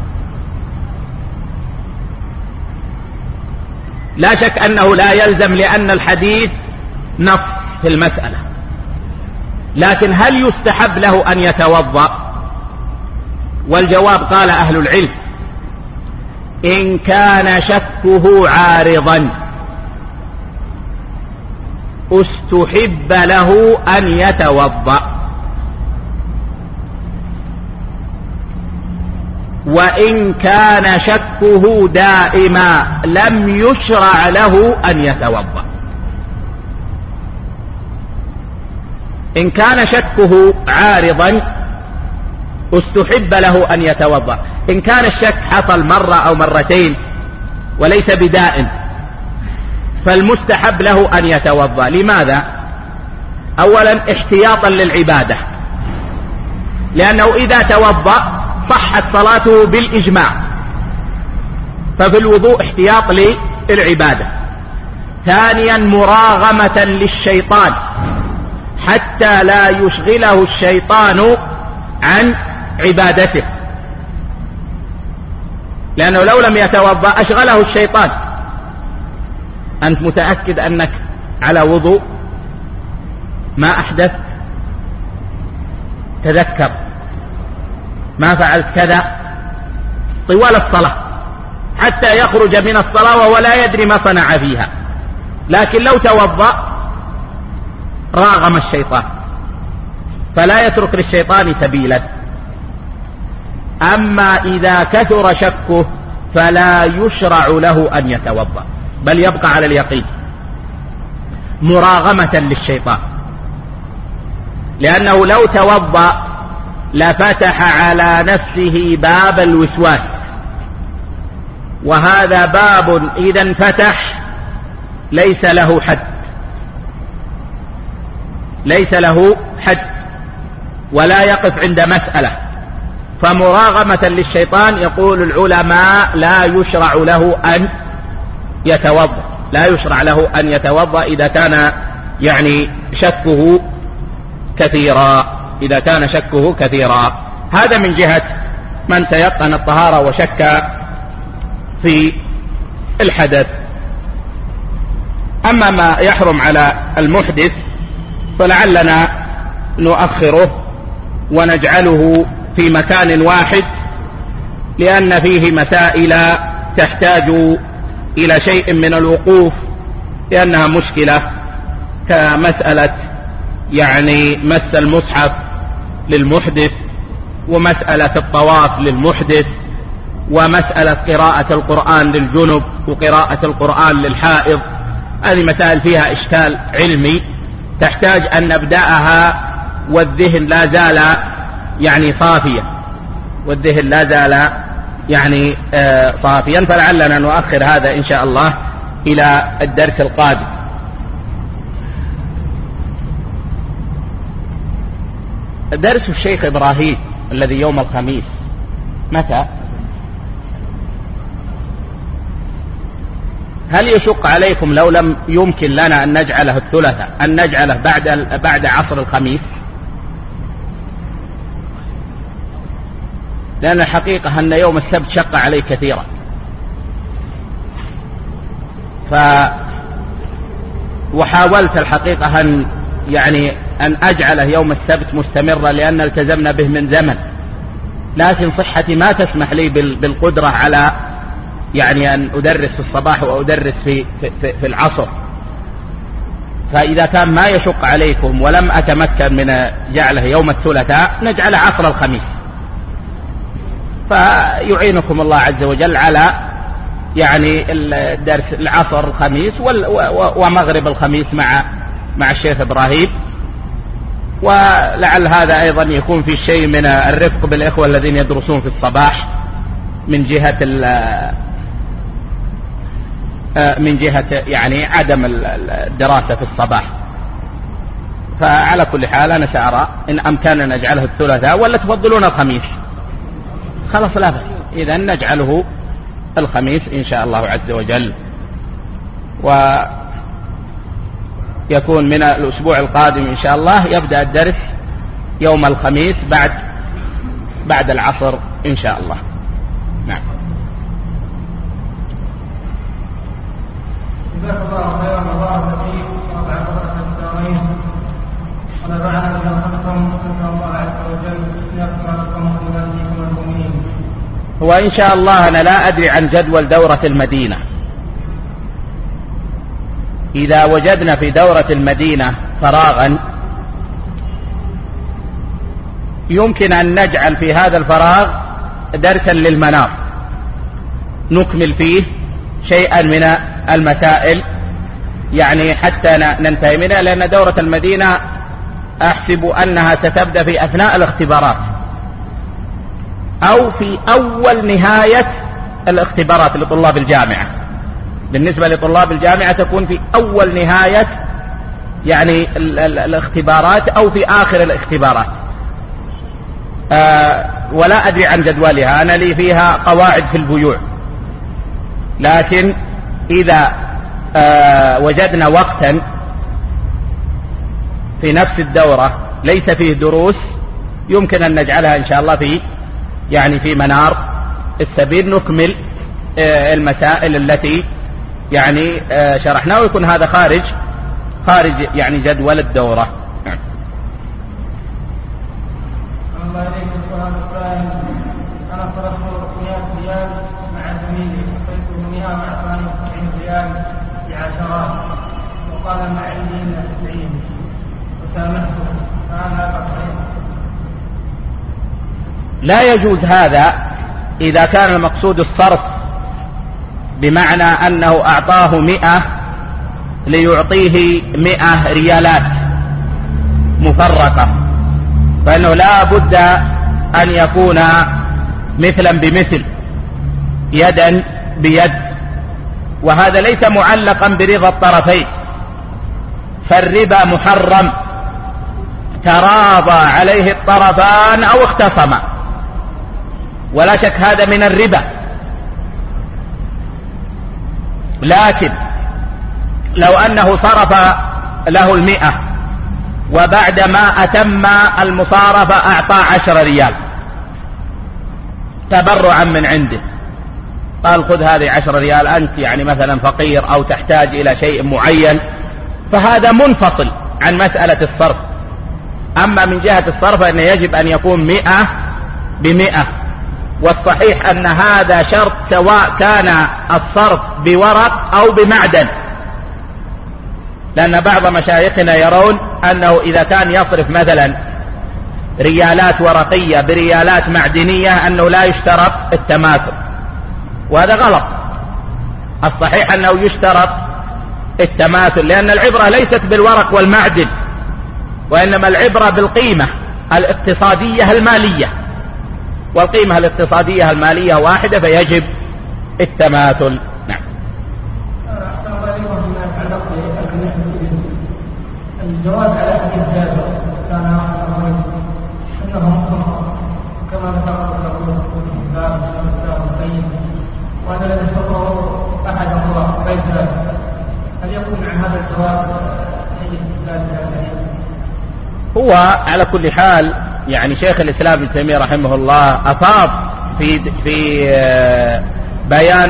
لا شك أنه لا يلزم، لأن الحديث نص في المسألة. لكن هل يستحب له أن يتوضأ؟ والجواب قال أهل العلم: إن كان شكه عارضا استحب له أن يتوضأ، وإن كان شكه دائما لم يشرع له أن يتوضأ. إن كان شكه عارضا استحب له أن يتوضأ. إن كان الشك حصل مرة أو مرتين وليس بدائم فالمستحب له أن يتوضأ. لماذا؟ أولا احتياطا للعبادة، لأنه إذا توضأ صحت صلاته بالإجماع، ففي الوضوء احتياط للعبادة. ثانيا مراغمة للشيطان حتى لا يشغله الشيطان عن عبادته، لأنه لو لم يتوضأ أشغله الشيطان. أنت متأكد أنك على وضوء؟ ما أحدث؟ تذكر ما فعلت كذا طوال الصلاة حتى يخرج من الصلاة وهو لا يدري ما صنع فيها. لكن لو توضأ راغم الشيطان، فلا يترك للشيطان سبيلا. أما إذا كثر شكه فلا يشرع له أن يتوضأ، بل يبقى على اليقين مراغمة للشيطان، لأنه لو توضأ لفتح على نفسه باب الوسواس، وهذا باب إذا انفتح ليس له حد، ليس له حد ولا يقف عند مسألة. فمراغمة للشيطان يقول العلماء لا يشرع له أن يتوضأ، لا يشرع له أن يتوضأ إذا كان شكه كثيرا، إذا كان شكه كثيرا. هذا من جهة من تيقن الطهارة وشك في الحدث. أما ما يحرم على المحدث فلعلنا نؤخره ونجعله في مكان واحد، لأن فيه مسائل تحتاج إلى شيء من الوقوف، لأنها مشكلة، كمسألة مس المصحف للمحدث، ومسألة الطواف للمحدث، ومسألة قراءة القرآن للجنب وقراءة القرآن للحائض. هذه مسائل فيها إشكال علمي تحتاج أن نبدأها والذهن لا زال صافيا، والذهن لا زال يعني صافيا، فلعلنا نؤخر هذا إن شاء الله إلى الدرس القادم. درس الشيخ إبراهيم الذي يوم الخميس متى؟ هل يشق عليكم لو لم يمكن لنا أن نجعله الثلاثاء أن نجعله بعد عصر الخميس؟ لأن الحقيقة أن يوم السبت شق علي كثيرا، وحاولت الحقيقة أن أجعله يوم السبت مستمرا لأن التزمنا به من زمن، لكن صحتي ما تسمح لي بالقدرة على أن أدرس في الصباح وأدرس في العصر. فإذا كان ما يشق عليكم ولم أتمكن من جعله يوم الثلاثاء نجعله عصر الخميس، فيعينكم الله عز وجل على الدرس العصر الخميس ومغرب الخميس مع الشيخ إبراهيم. ولعل هذا أيضا يكون في شيء من الرفق بالإخوة الذين يدرسون في الصباح من جهة عدم الدراسة في الصباح. فعلى كل حال أنا سأرى إن أمكاننا نجعله الثلاثاء ولا تفضلون الخميس، خلاص لا بأس، إذا نجعله الخميس إن شاء الله عز وجل. ويكون من الأسبوع القادم إن شاء الله يبدأ الدرس يوم الخميس بعد العصر إن شاء الله. نعم. جزاك الله خيرا وبارك فيك ورفع قدرك الدارين ونفعنا بما خلقكم نسأل الله عز وجل أن يغفر لكم ولوالديكم المؤمنين. وإن شاء الله أنا لا أدري عن جدول دورة المدينة، إذا وجدنا في دورة المدينة فراغا يمكن أن نجعل في هذا الفراغ درسا للمنار نكمل فيه شيئا من المسائل حتى ننتهي منها، لأن دورة المدينة أحسب أنها ستبدأ في أثناء الاختبارات أو في أول نهاية الاختبارات لطلاب الجامعة. بالنسبة لطلاب الجامعة تكون في أول نهاية الاختبارات أو في آخر الاختبارات. ولا أدري عن جدولها، أنا لي فيها قواعد في البيوع، لكن إذا وجدنا وقتا في نفس الدورة ليس فيه دروس يمكن أن نجعلها إن شاء الله في منار السبيل نكمل المسائل التي شرحناها، ويكون هذا خارج جدول الدورة. الله إليك السؤال الثاني. أنا صرفت 100 ريال مع زميلي وصرفته 198 ريال بعشرات وقال ما عندي إلا 90 وسامحته، فهل هذا صحيح؟ لا يجوز هذا إذا كان المقصود الصرف بمعنى أنه أعطاه 100 ليعطيه 100 ريالات مفرقة، فإنه لا بد أن يكون مثلا بمثل، يدا بيد، وهذا ليس معلقا برضا الطرفين، فالربا محرم تراضى عليه الطرفان أو اختصما، ولا شك هذا من الربا. لكن لو أنه صرف له 100 وبعدما أتم المصارفة أعطى 10 ريال تبرعا من عنده، قال خذ هذه 10 ريال أنت مثلا فقير أو تحتاج إلى شيء معين، فهذا منفصل عن مسألة الصرف. أما من جهة الصرف فإنه يجب أن يكون 100 ب100، والصحيح أن هذا شرط سواء كان الصرف بورق أو بمعدن، لأن بعض مشايخنا يرون أنه إذا كان يصرف مثلا ريالات ورقية بريالات معدنية أنه لا يشترط التماثل، وهذا غلط. الصحيح أنه يشترط التماثل، لأن العبرة ليست بالورق والمعدن، وإنما العبرة بالقيمة الاقتصادية المالية. والقيمة الاقتصادية المالية واحدة فيجب التماثل. نعم. الجواب على حديث جابر كان انهم كما ذكر الباب الطيب وأن لا يشرطه أحد الله بيت هل يكون عن هذا الجواب هو على كل حال يعني شيخ الإسلام ابن تيمية رحمه الله أفاض في بيان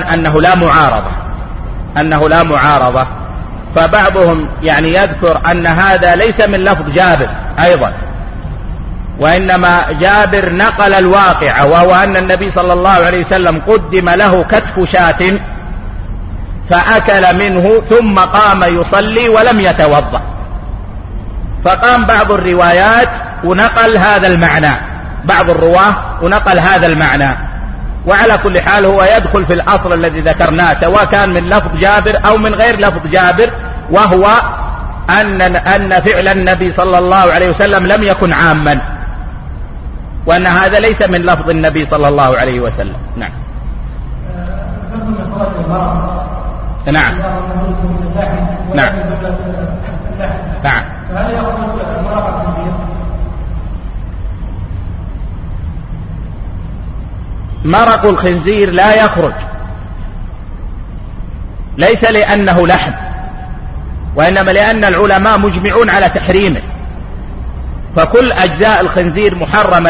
أنه لا معارضة فبعضهم يعني يذكر أن هذا ليس من لفظ جابر أيضا، وإنما جابر نقل الواقع، وهو أن النبي صلى الله عليه وسلم قدم له كتف شاة فأكل منه ثم قام يصلي ولم يتوضأ، فقام بعض الروايات ونقل هذا المعنى، بعض الرواه ونقل هذا المعنى. وعلى كل حال هو يدخل في الأصل الذي ذكرناه سواء كان من لفظ جابر أو من غير لفظ جابر، وهو أن فعل النبي صلى الله عليه وسلم لم يكن عاما، وأن هذا ليس من لفظ النبي صلى الله عليه وسلم. نعم. نعم. نعم. نعم. مرق الخنزير لا يخرج، ليس لأنه لحم، وإنما لأن العلماء مجمعون على تحريمه، فكل أجزاء الخنزير محرمة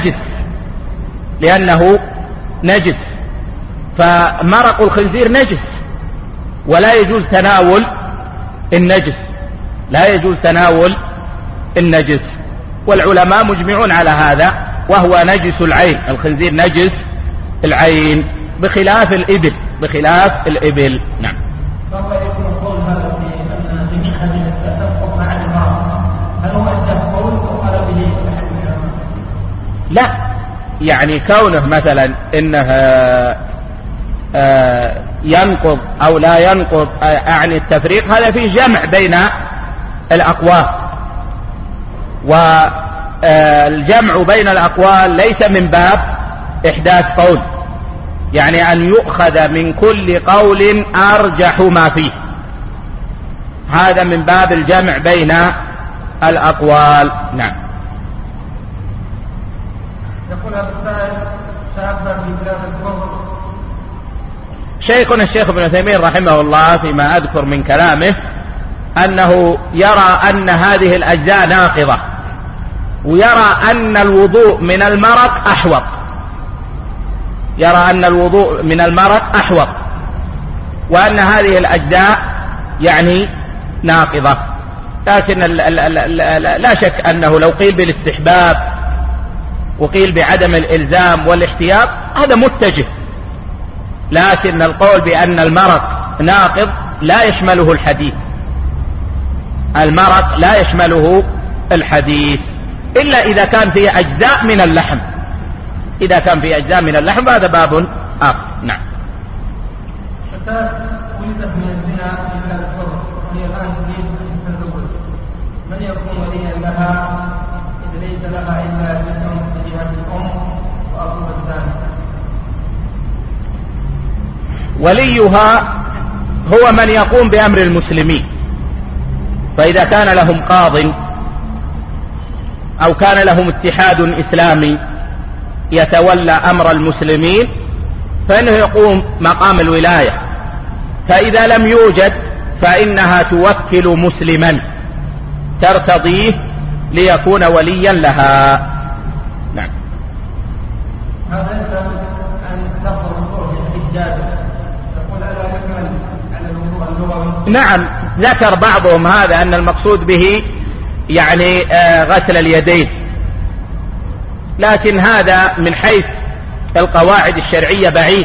لأنه نجس، فمرق الخنزير نجس ولا يجوز تناول النجس، والعلماء مجمعون على هذا، وهو نجس العين، الخنزير نجس العين بخلاف الإبل. نعم. لا، يعني كونه مثلا إنه ينقض أو لا ينقض أعني التفريق، هذا فيه جمع بين الأقوال، والجمع بين الأقوال ليس من باب إحداث قول، يعني أن يؤخذ من كل قول أرجح ما فيه، هذا من باب الجمع بين الأقوال. نعم. يقول شيخنا الشيخ ابن تيمية رحمه الله فيما أذكر من كلامه أنه يرى أن هذه الأجزاء ناقضة، ويرى أن الوضوء من المرق أحوط، وأن هذه الأجزاء يعني ناقضة، لكن لا شك أنه لو قيل بالاستحباب وقيل بعدم الإلزام والاحتياط هذا متجه، لكن القول بأن المرق ناقض لا يشمله الحديث، إلا إذا كان فيه أجزاء من اللحم، فهذا باب آخر. نعم. من يكون وليا لها إذ ليس لها إلا جزء في جهة الأم وأبوها الثاني؟ وليها هو من يقوم بأمر المسلمين، فإذا كان لهم قاض أو كان لهم اتحاد إسلامي يتولى أمر المسلمين فإنه يقوم مقام الولاية، فإذا لم يوجد فإنها توكل مسلما ترتضيه ليكون وليا لها. نعم. هذا أن تفضل الوضوء بالحجاب تقول ألا يكمل على الوضوء اللغوي؟ نعم، ذكر بعضهم هذا أن المقصود به يعني غسل اليدين، لكن هذا من حيث القواعد الشرعية بعيد،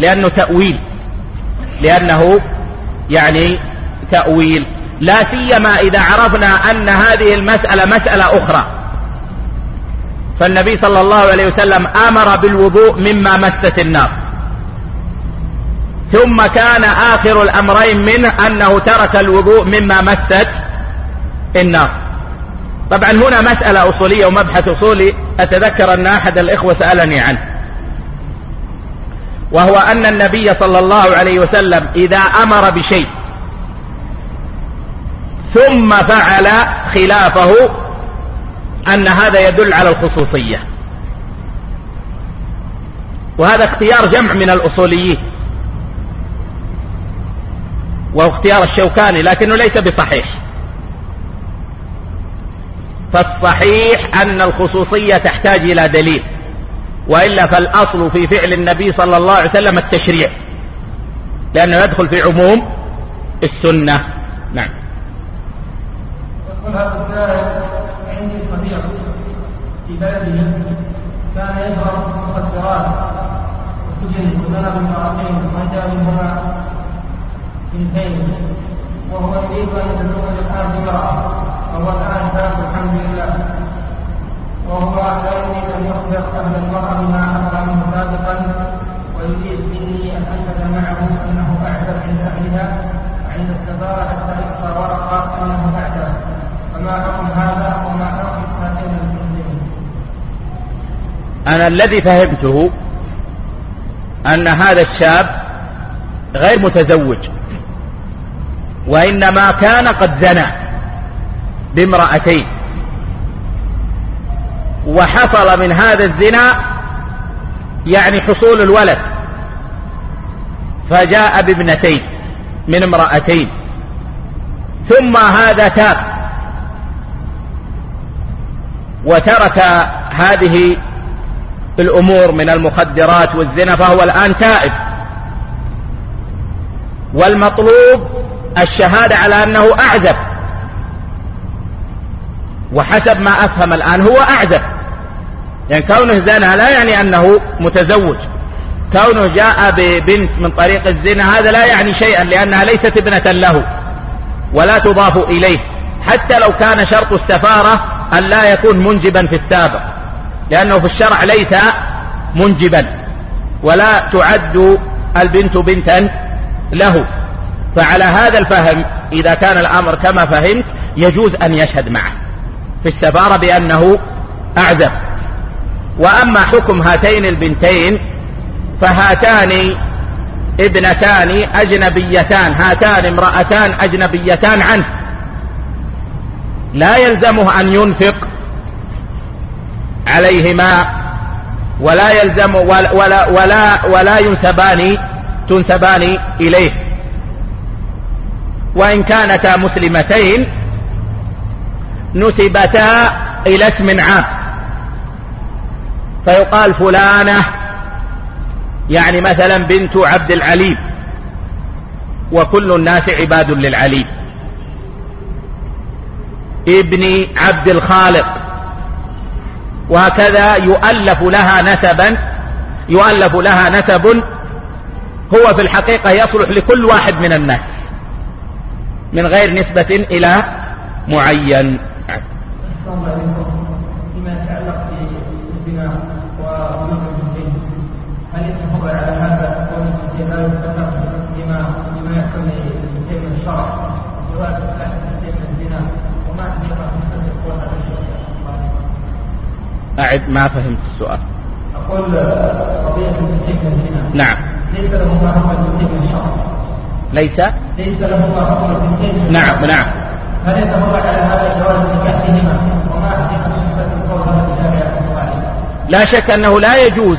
لأنه يعني تأويل، لا سيما إذا عرفنا أن هذه المسألة مسألة أخرى، فالنبي صلى الله عليه وسلم أمر بالوضوء مما مست النار، ثم كان آخر الأمرين منه أنه ترك الوضوء مما مست النار. طبعا هنا مسألة أصولية ومبحث أصولي أتذكر أن أحد الإخوة سألني عنه، وهو أن النبي صلى الله عليه وسلم إذا أمر بشيء ثم فعل خلافه أن هذا يدل على الخصوصية، وهذا اختيار جمع من الأصوليين واختيار الشوكاني، لكنه ليس بصحيح. فالصحيح أن الخصوصية تحتاج إلى دليل، وإلا فالأصل في فعل النبي صلى الله عليه وسلم التشريع، لأنه يدخل في عموم السنة. نعم. يقول هذا السائل: عندي صديق في بلده كان يشرب مخدرات وسجن وزنى بامرأتين وأنجب منهما بنتين، وهو يريد أن يتزوج الآن بامرأة، وهو الآن تاب الحمد لله، وهو لا يريد أن يخبر أهل المرأة بما حصل منه سابقا، ويريد مني أن أشهد معه أنه أعتب عند أهلها عند السفارة حتى يقرأ ورقة أنه أعتب. فما حكم هذا وما حكم هاتين المسلمين؟ أنا الذي فهمته أن هذا الشاب غير متزوج، وإنما كان قد زنى بامرأتين، وحصل من هذا الزنا يعني حصول الولد، فجاء بابنتين من امرأتين، ثم هذا تاب وترك هذه الأمور من المخدرات والزنا، فهو الآن تائب، والمطلوب الشهادة على أنه أعزب، وحسب ما أفهم الآن هو أعزب، يعني كونه زنا لا يعني أنه متزوج، كونه جاء ببنت من طريق الزنا هذا لا يعني شيئا، لأنها ليست ابنة له ولا تضاف إليه، حتى لو كان شرط السفارة أن لا يكون منجبا في السابق، لأنه في الشرع ليس منجبا، ولا تعد البنت بنتا له. فعلى هذا الفهم إذا كان الأمر كما فهمت يجوز أن يشهد معه في السفارة بأنه أعزب. وأما حكم هاتين البنتين فهاتان ابنتان أجنبيتان، هاتان امرأتان أجنبيتان عنه، لا يلزمه أن ينفق عليهما، ولا يلزم ولا تنسبان إليه، وإن كانتا مسلمتين نسبتا إلى اسم عام، فيقال فلانة يعني مثلا بنت عبد العليم، وكل الناس عباد للعليم، ابن عبد الخالق، وهكذا يؤلف لها نسب هو في الحقيقة يصلح لكل واحد من الناس من غير نسبة إلى معين. فيما يتعلق بالزنا وبلوغ الدين، هل يتفق على هذا كون لا يتفق لما يحكم من الشرع جواز الزنا وما تتفق مستدل هذا الشيء؟ أعد، ما فهمت السؤال. أقول قضية الزنا نعم ليس له ما حكم من الشرع، ليس له ما حكم الزنا. نعم. هل يتفق على هذا جواز نكاحهما وما حقيقة نسبة القول هذا الجامعة؟ لا شك أنه لا يجوز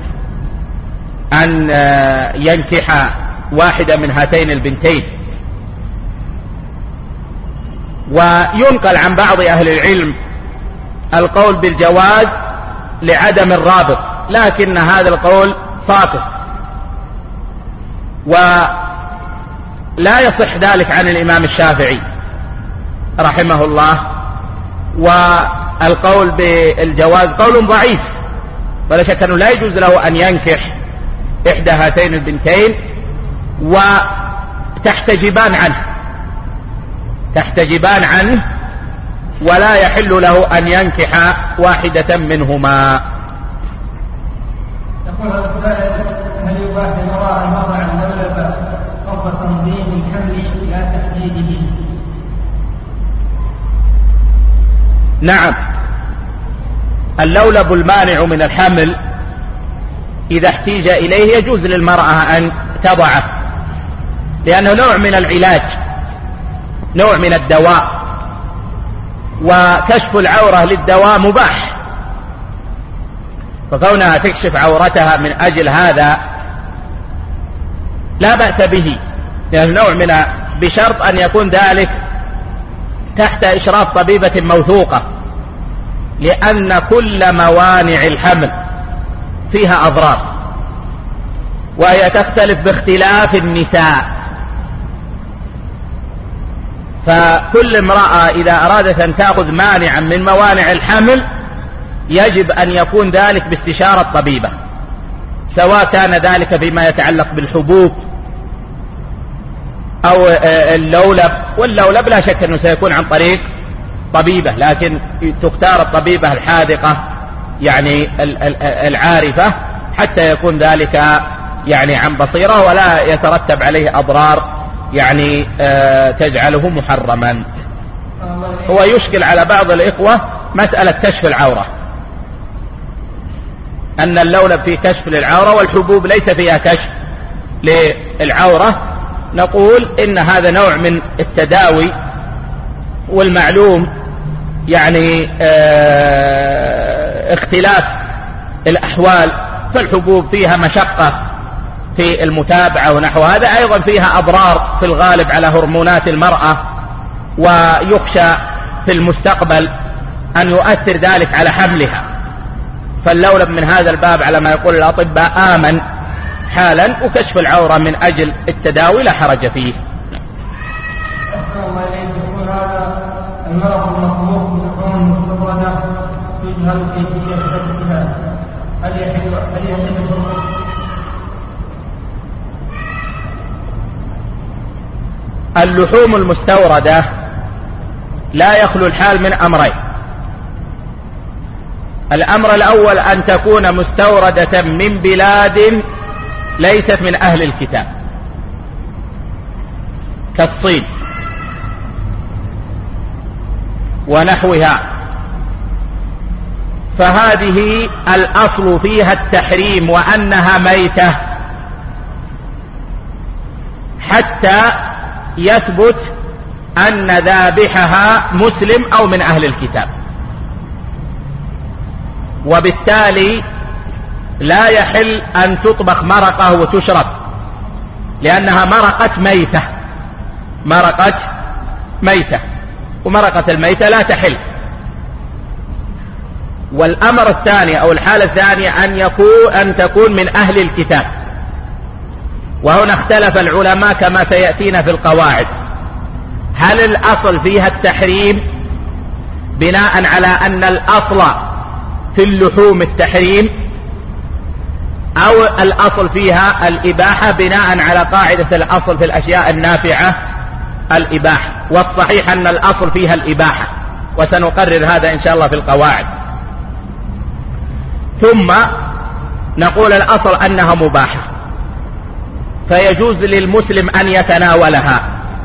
أن ينكح واحدة من هاتين البنتين، وينقل عن بعض أهل العلم القول بالجواز لعدم الرابط، لكن هذا القول ساقط، ولا يصح ذلك عن الإمام الشافعي رحمه الله، والقول بالجواز قول ضعيف، ولا شك أنه لا يجوز له أن ينكح إحدى هاتين البنتين تحتجبان عنه ولا يحل له أن ينكح واحدة منهما. يقول هل يباح لمرأة المرأة عن دولة فوق تنظيم الحمل لا تحديده؟ نعم، اللولب المانع من الحمل إذا احتيج إليه يجوز للمرأة أن تضعه، لأنه نوع من العلاج، نوع من الدواء، وكشف العورة للدواء مباح، فكونها تكشف عورتها من أجل هذا لا بأس به، لأنه نوع من، بشرط أن يكون ذلك تحت إشراف طبيبة موثوقة، لأن كل موانع الحمل فيها أضرار، وهي تختلف باختلاف النساء. فكل امرأة إذا أرادت أن تأخذ مانعا من موانع الحمل يجب أن يكون ذلك باستشارة طبيبة، سواء كان ذلك فيما يتعلق بالحبوب أو اللولب، واللولب لا شك أنه سيكون عن طريق طبيبة، لكن تختار الطبيبة الحاذقة يعني العارفة، حتى يكون ذلك يعني عن بصيرة ولا يترتب عليه أضرار يعني تجعله محرما. هو يشكل على بعض الإخوة مسألة كشف العورة، أن اللولب فيه كشف للعورة والحبوب ليس فيها كشف للعورة. نقول إن هذا نوع من التداوي، والمعلوم يعني اختلاف الأحوال، فالحبوب فيها مشقة في المتابعة ونحو هذا، أيضا فيها أضرار في الغالب على هرمونات المرأة، ويخشى في المستقبل أن يؤثر ذلك على حملها، فاللولب من هذا الباب على ما يقول الأطباء آمن حالا، وكشف العورة من أجل التداوي لا حرج فيه. المرض المخلوق بتكون مستوردة يجهل كيفية تكتها، هل يحل اللحوم المستوردة لا يخلو الحال من أمرين. الأمر الأول أن تكون مستوردة من بلاد ليست من أهل الكتاب كالصين ونحوها، فهذه الأصل فيها التحريم وأنها ميتة حتى يثبت أن ذابحها مسلم أو من أهل الكتاب، وبالتالي لا يحل أن تطبخ مرقة وتشرب، لأنها مرقة ميتة، ومرقة الميتة لا تحل. والأمر الثاني أو الحالة الثانية أن تكون من أهل الكتاب، وهنا اختلف العلماء كما سيأتينا في القواعد، هل الأصل فيها التحريم بناء على أن الأصل في اللحوم التحريم، أو الأصل فيها الإباحة بناء على قاعدة الأصل في الأشياء النافعة الإباحة؟ والصحيح أن الأصل فيها الإباحة، وسنقرر هذا إن شاء الله في القواعد. ثم نقول الأصل أنها مباحة، فيجوز للمسلم أن يتناولها.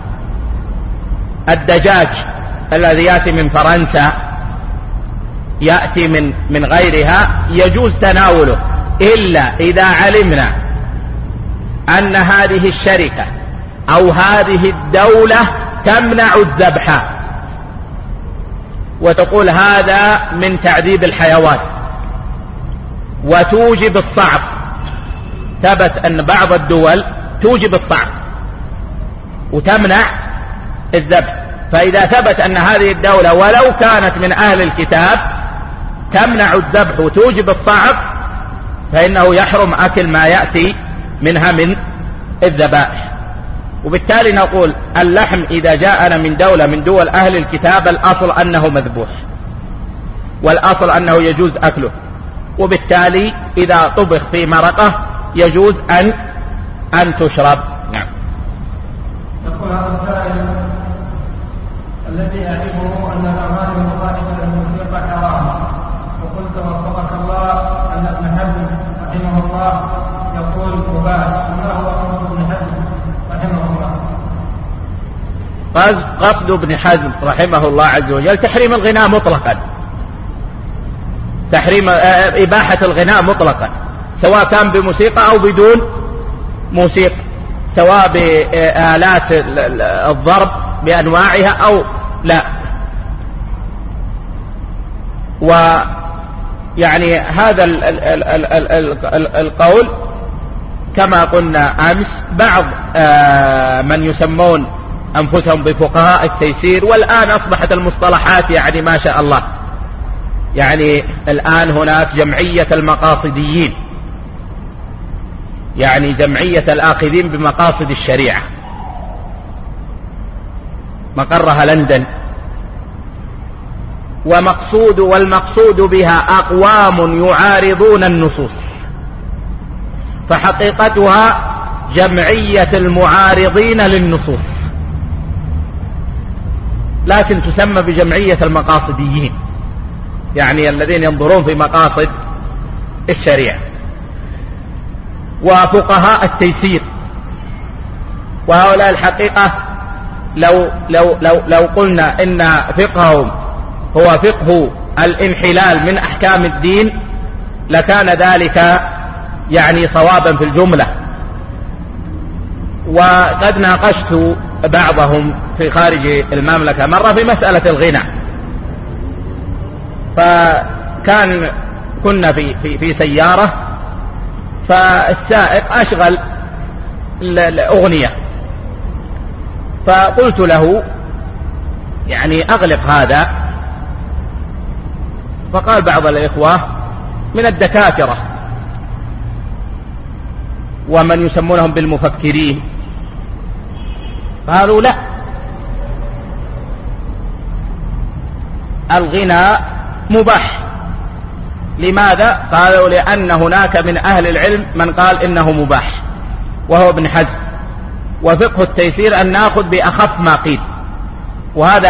الدجاج الذي يأتي من فرنسا يأتي من غيرها يجوز تناوله، إلا إذا علمنا أن هذه الشركة أو هذه الدولة تمنع الذبح، وتقول هذا من تعذيب الحيوان وتوجب الصعق. ثبت أن بعض الدول توجب الصعق وتمنع الذبح، فإذا ثبت أن هذه الدولة ولو كانت من أهل الكتاب تمنع الذبح وتوجب الصعق، فإنه يحرم أكل ما يأتي منها من الذبائح. وبالتالي نقول اللحم إذا جاءنا من دولة من دول أهل الكتاب الأصل أنه مذبوح، والأصل أنه يجوز أكله، وبالتالي إذا طبخ في مرقة يجوز أن تشرب. نعم. يقول هذا السائل الذي أعرفه أن الأغاني المضاعفة الموسيقى حرام، وقلت وفقك الله أن ابن حزم رحمه الله يقول مباح، ما هو قصد ابن حزم رحمه الله؟ قصد ابن حزم رحمه الله عز وجل تحريم الغناء مطلقا، تحريم إباحة الغناء مطلقا، سواء كان بموسيقى أو بدون موسيقى، سواء بآلات الضرب بأنواعها أو لا. ويعني هذا القول كما قلنا أمس بعض من يسمون أنفسهم بفقهاء التيسير، والآن أصبحت المصطلحات يعني ما شاء الله، يعني الآن هناك جمعية المقاصديين، يعني جمعية الآخذين بمقاصد الشريعة، مقرها لندن، والمقصود بها أقوام يعارضون النصوص، فحقيقتها جمعية المعارضين للنصوص، لكن تسمى بجمعية المقاصديين، يعني الذين ينظرون في مقاصد الشريعة. وفقهاء التيسير، وهؤلاء الحقيقة لو قلنا إن فقههم هو فقه الانحلال من أحكام الدين لكان ذلك يعني صوابا في الجملة. وقد ناقشت بعضهم في خارج المملكة مرة في مسألة الغنى، كنا في سيارة، فالسائق أشغل الأغنية، فقلت له يعني أغلق هذا، فقال بعض الإخوة من الدكاترة ومن يسمونهم بالمفكرين قالوا لا، الغنى مباح. لماذا؟ قالوا لأن هناك من أهل العلم من قال إنه مباح وهو ابن حزم، وفقه التيسير أن نأخذ بأخف ما قيل، وهذا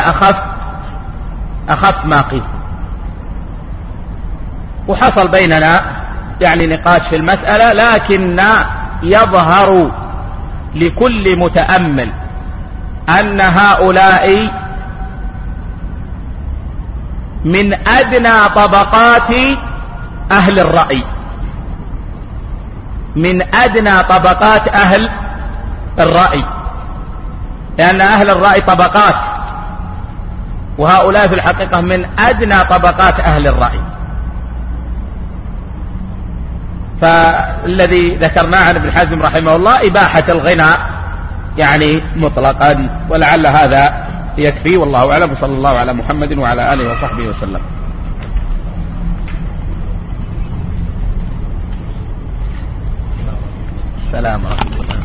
أخف ما قيل. وحصل بيننا يعني نقاش في المسألة، لكن يظهر لكل متأمل أن هؤلاء من أدنى طبقات أهل الرأي، من أدنى طبقات أهل الرأي، لأن أهل الرأي طبقات، وهؤلاء في الحقيقة من أدنى طبقات أهل الرأي. فالذي ذكرناه عن ابن حزم رحمه الله إباحة الغنى يعني مطلقا، ولعل هذا يكفي، والله أعلم. صلى الله على محمد وعلى آله وصحبه وسلم. السلام عليكم.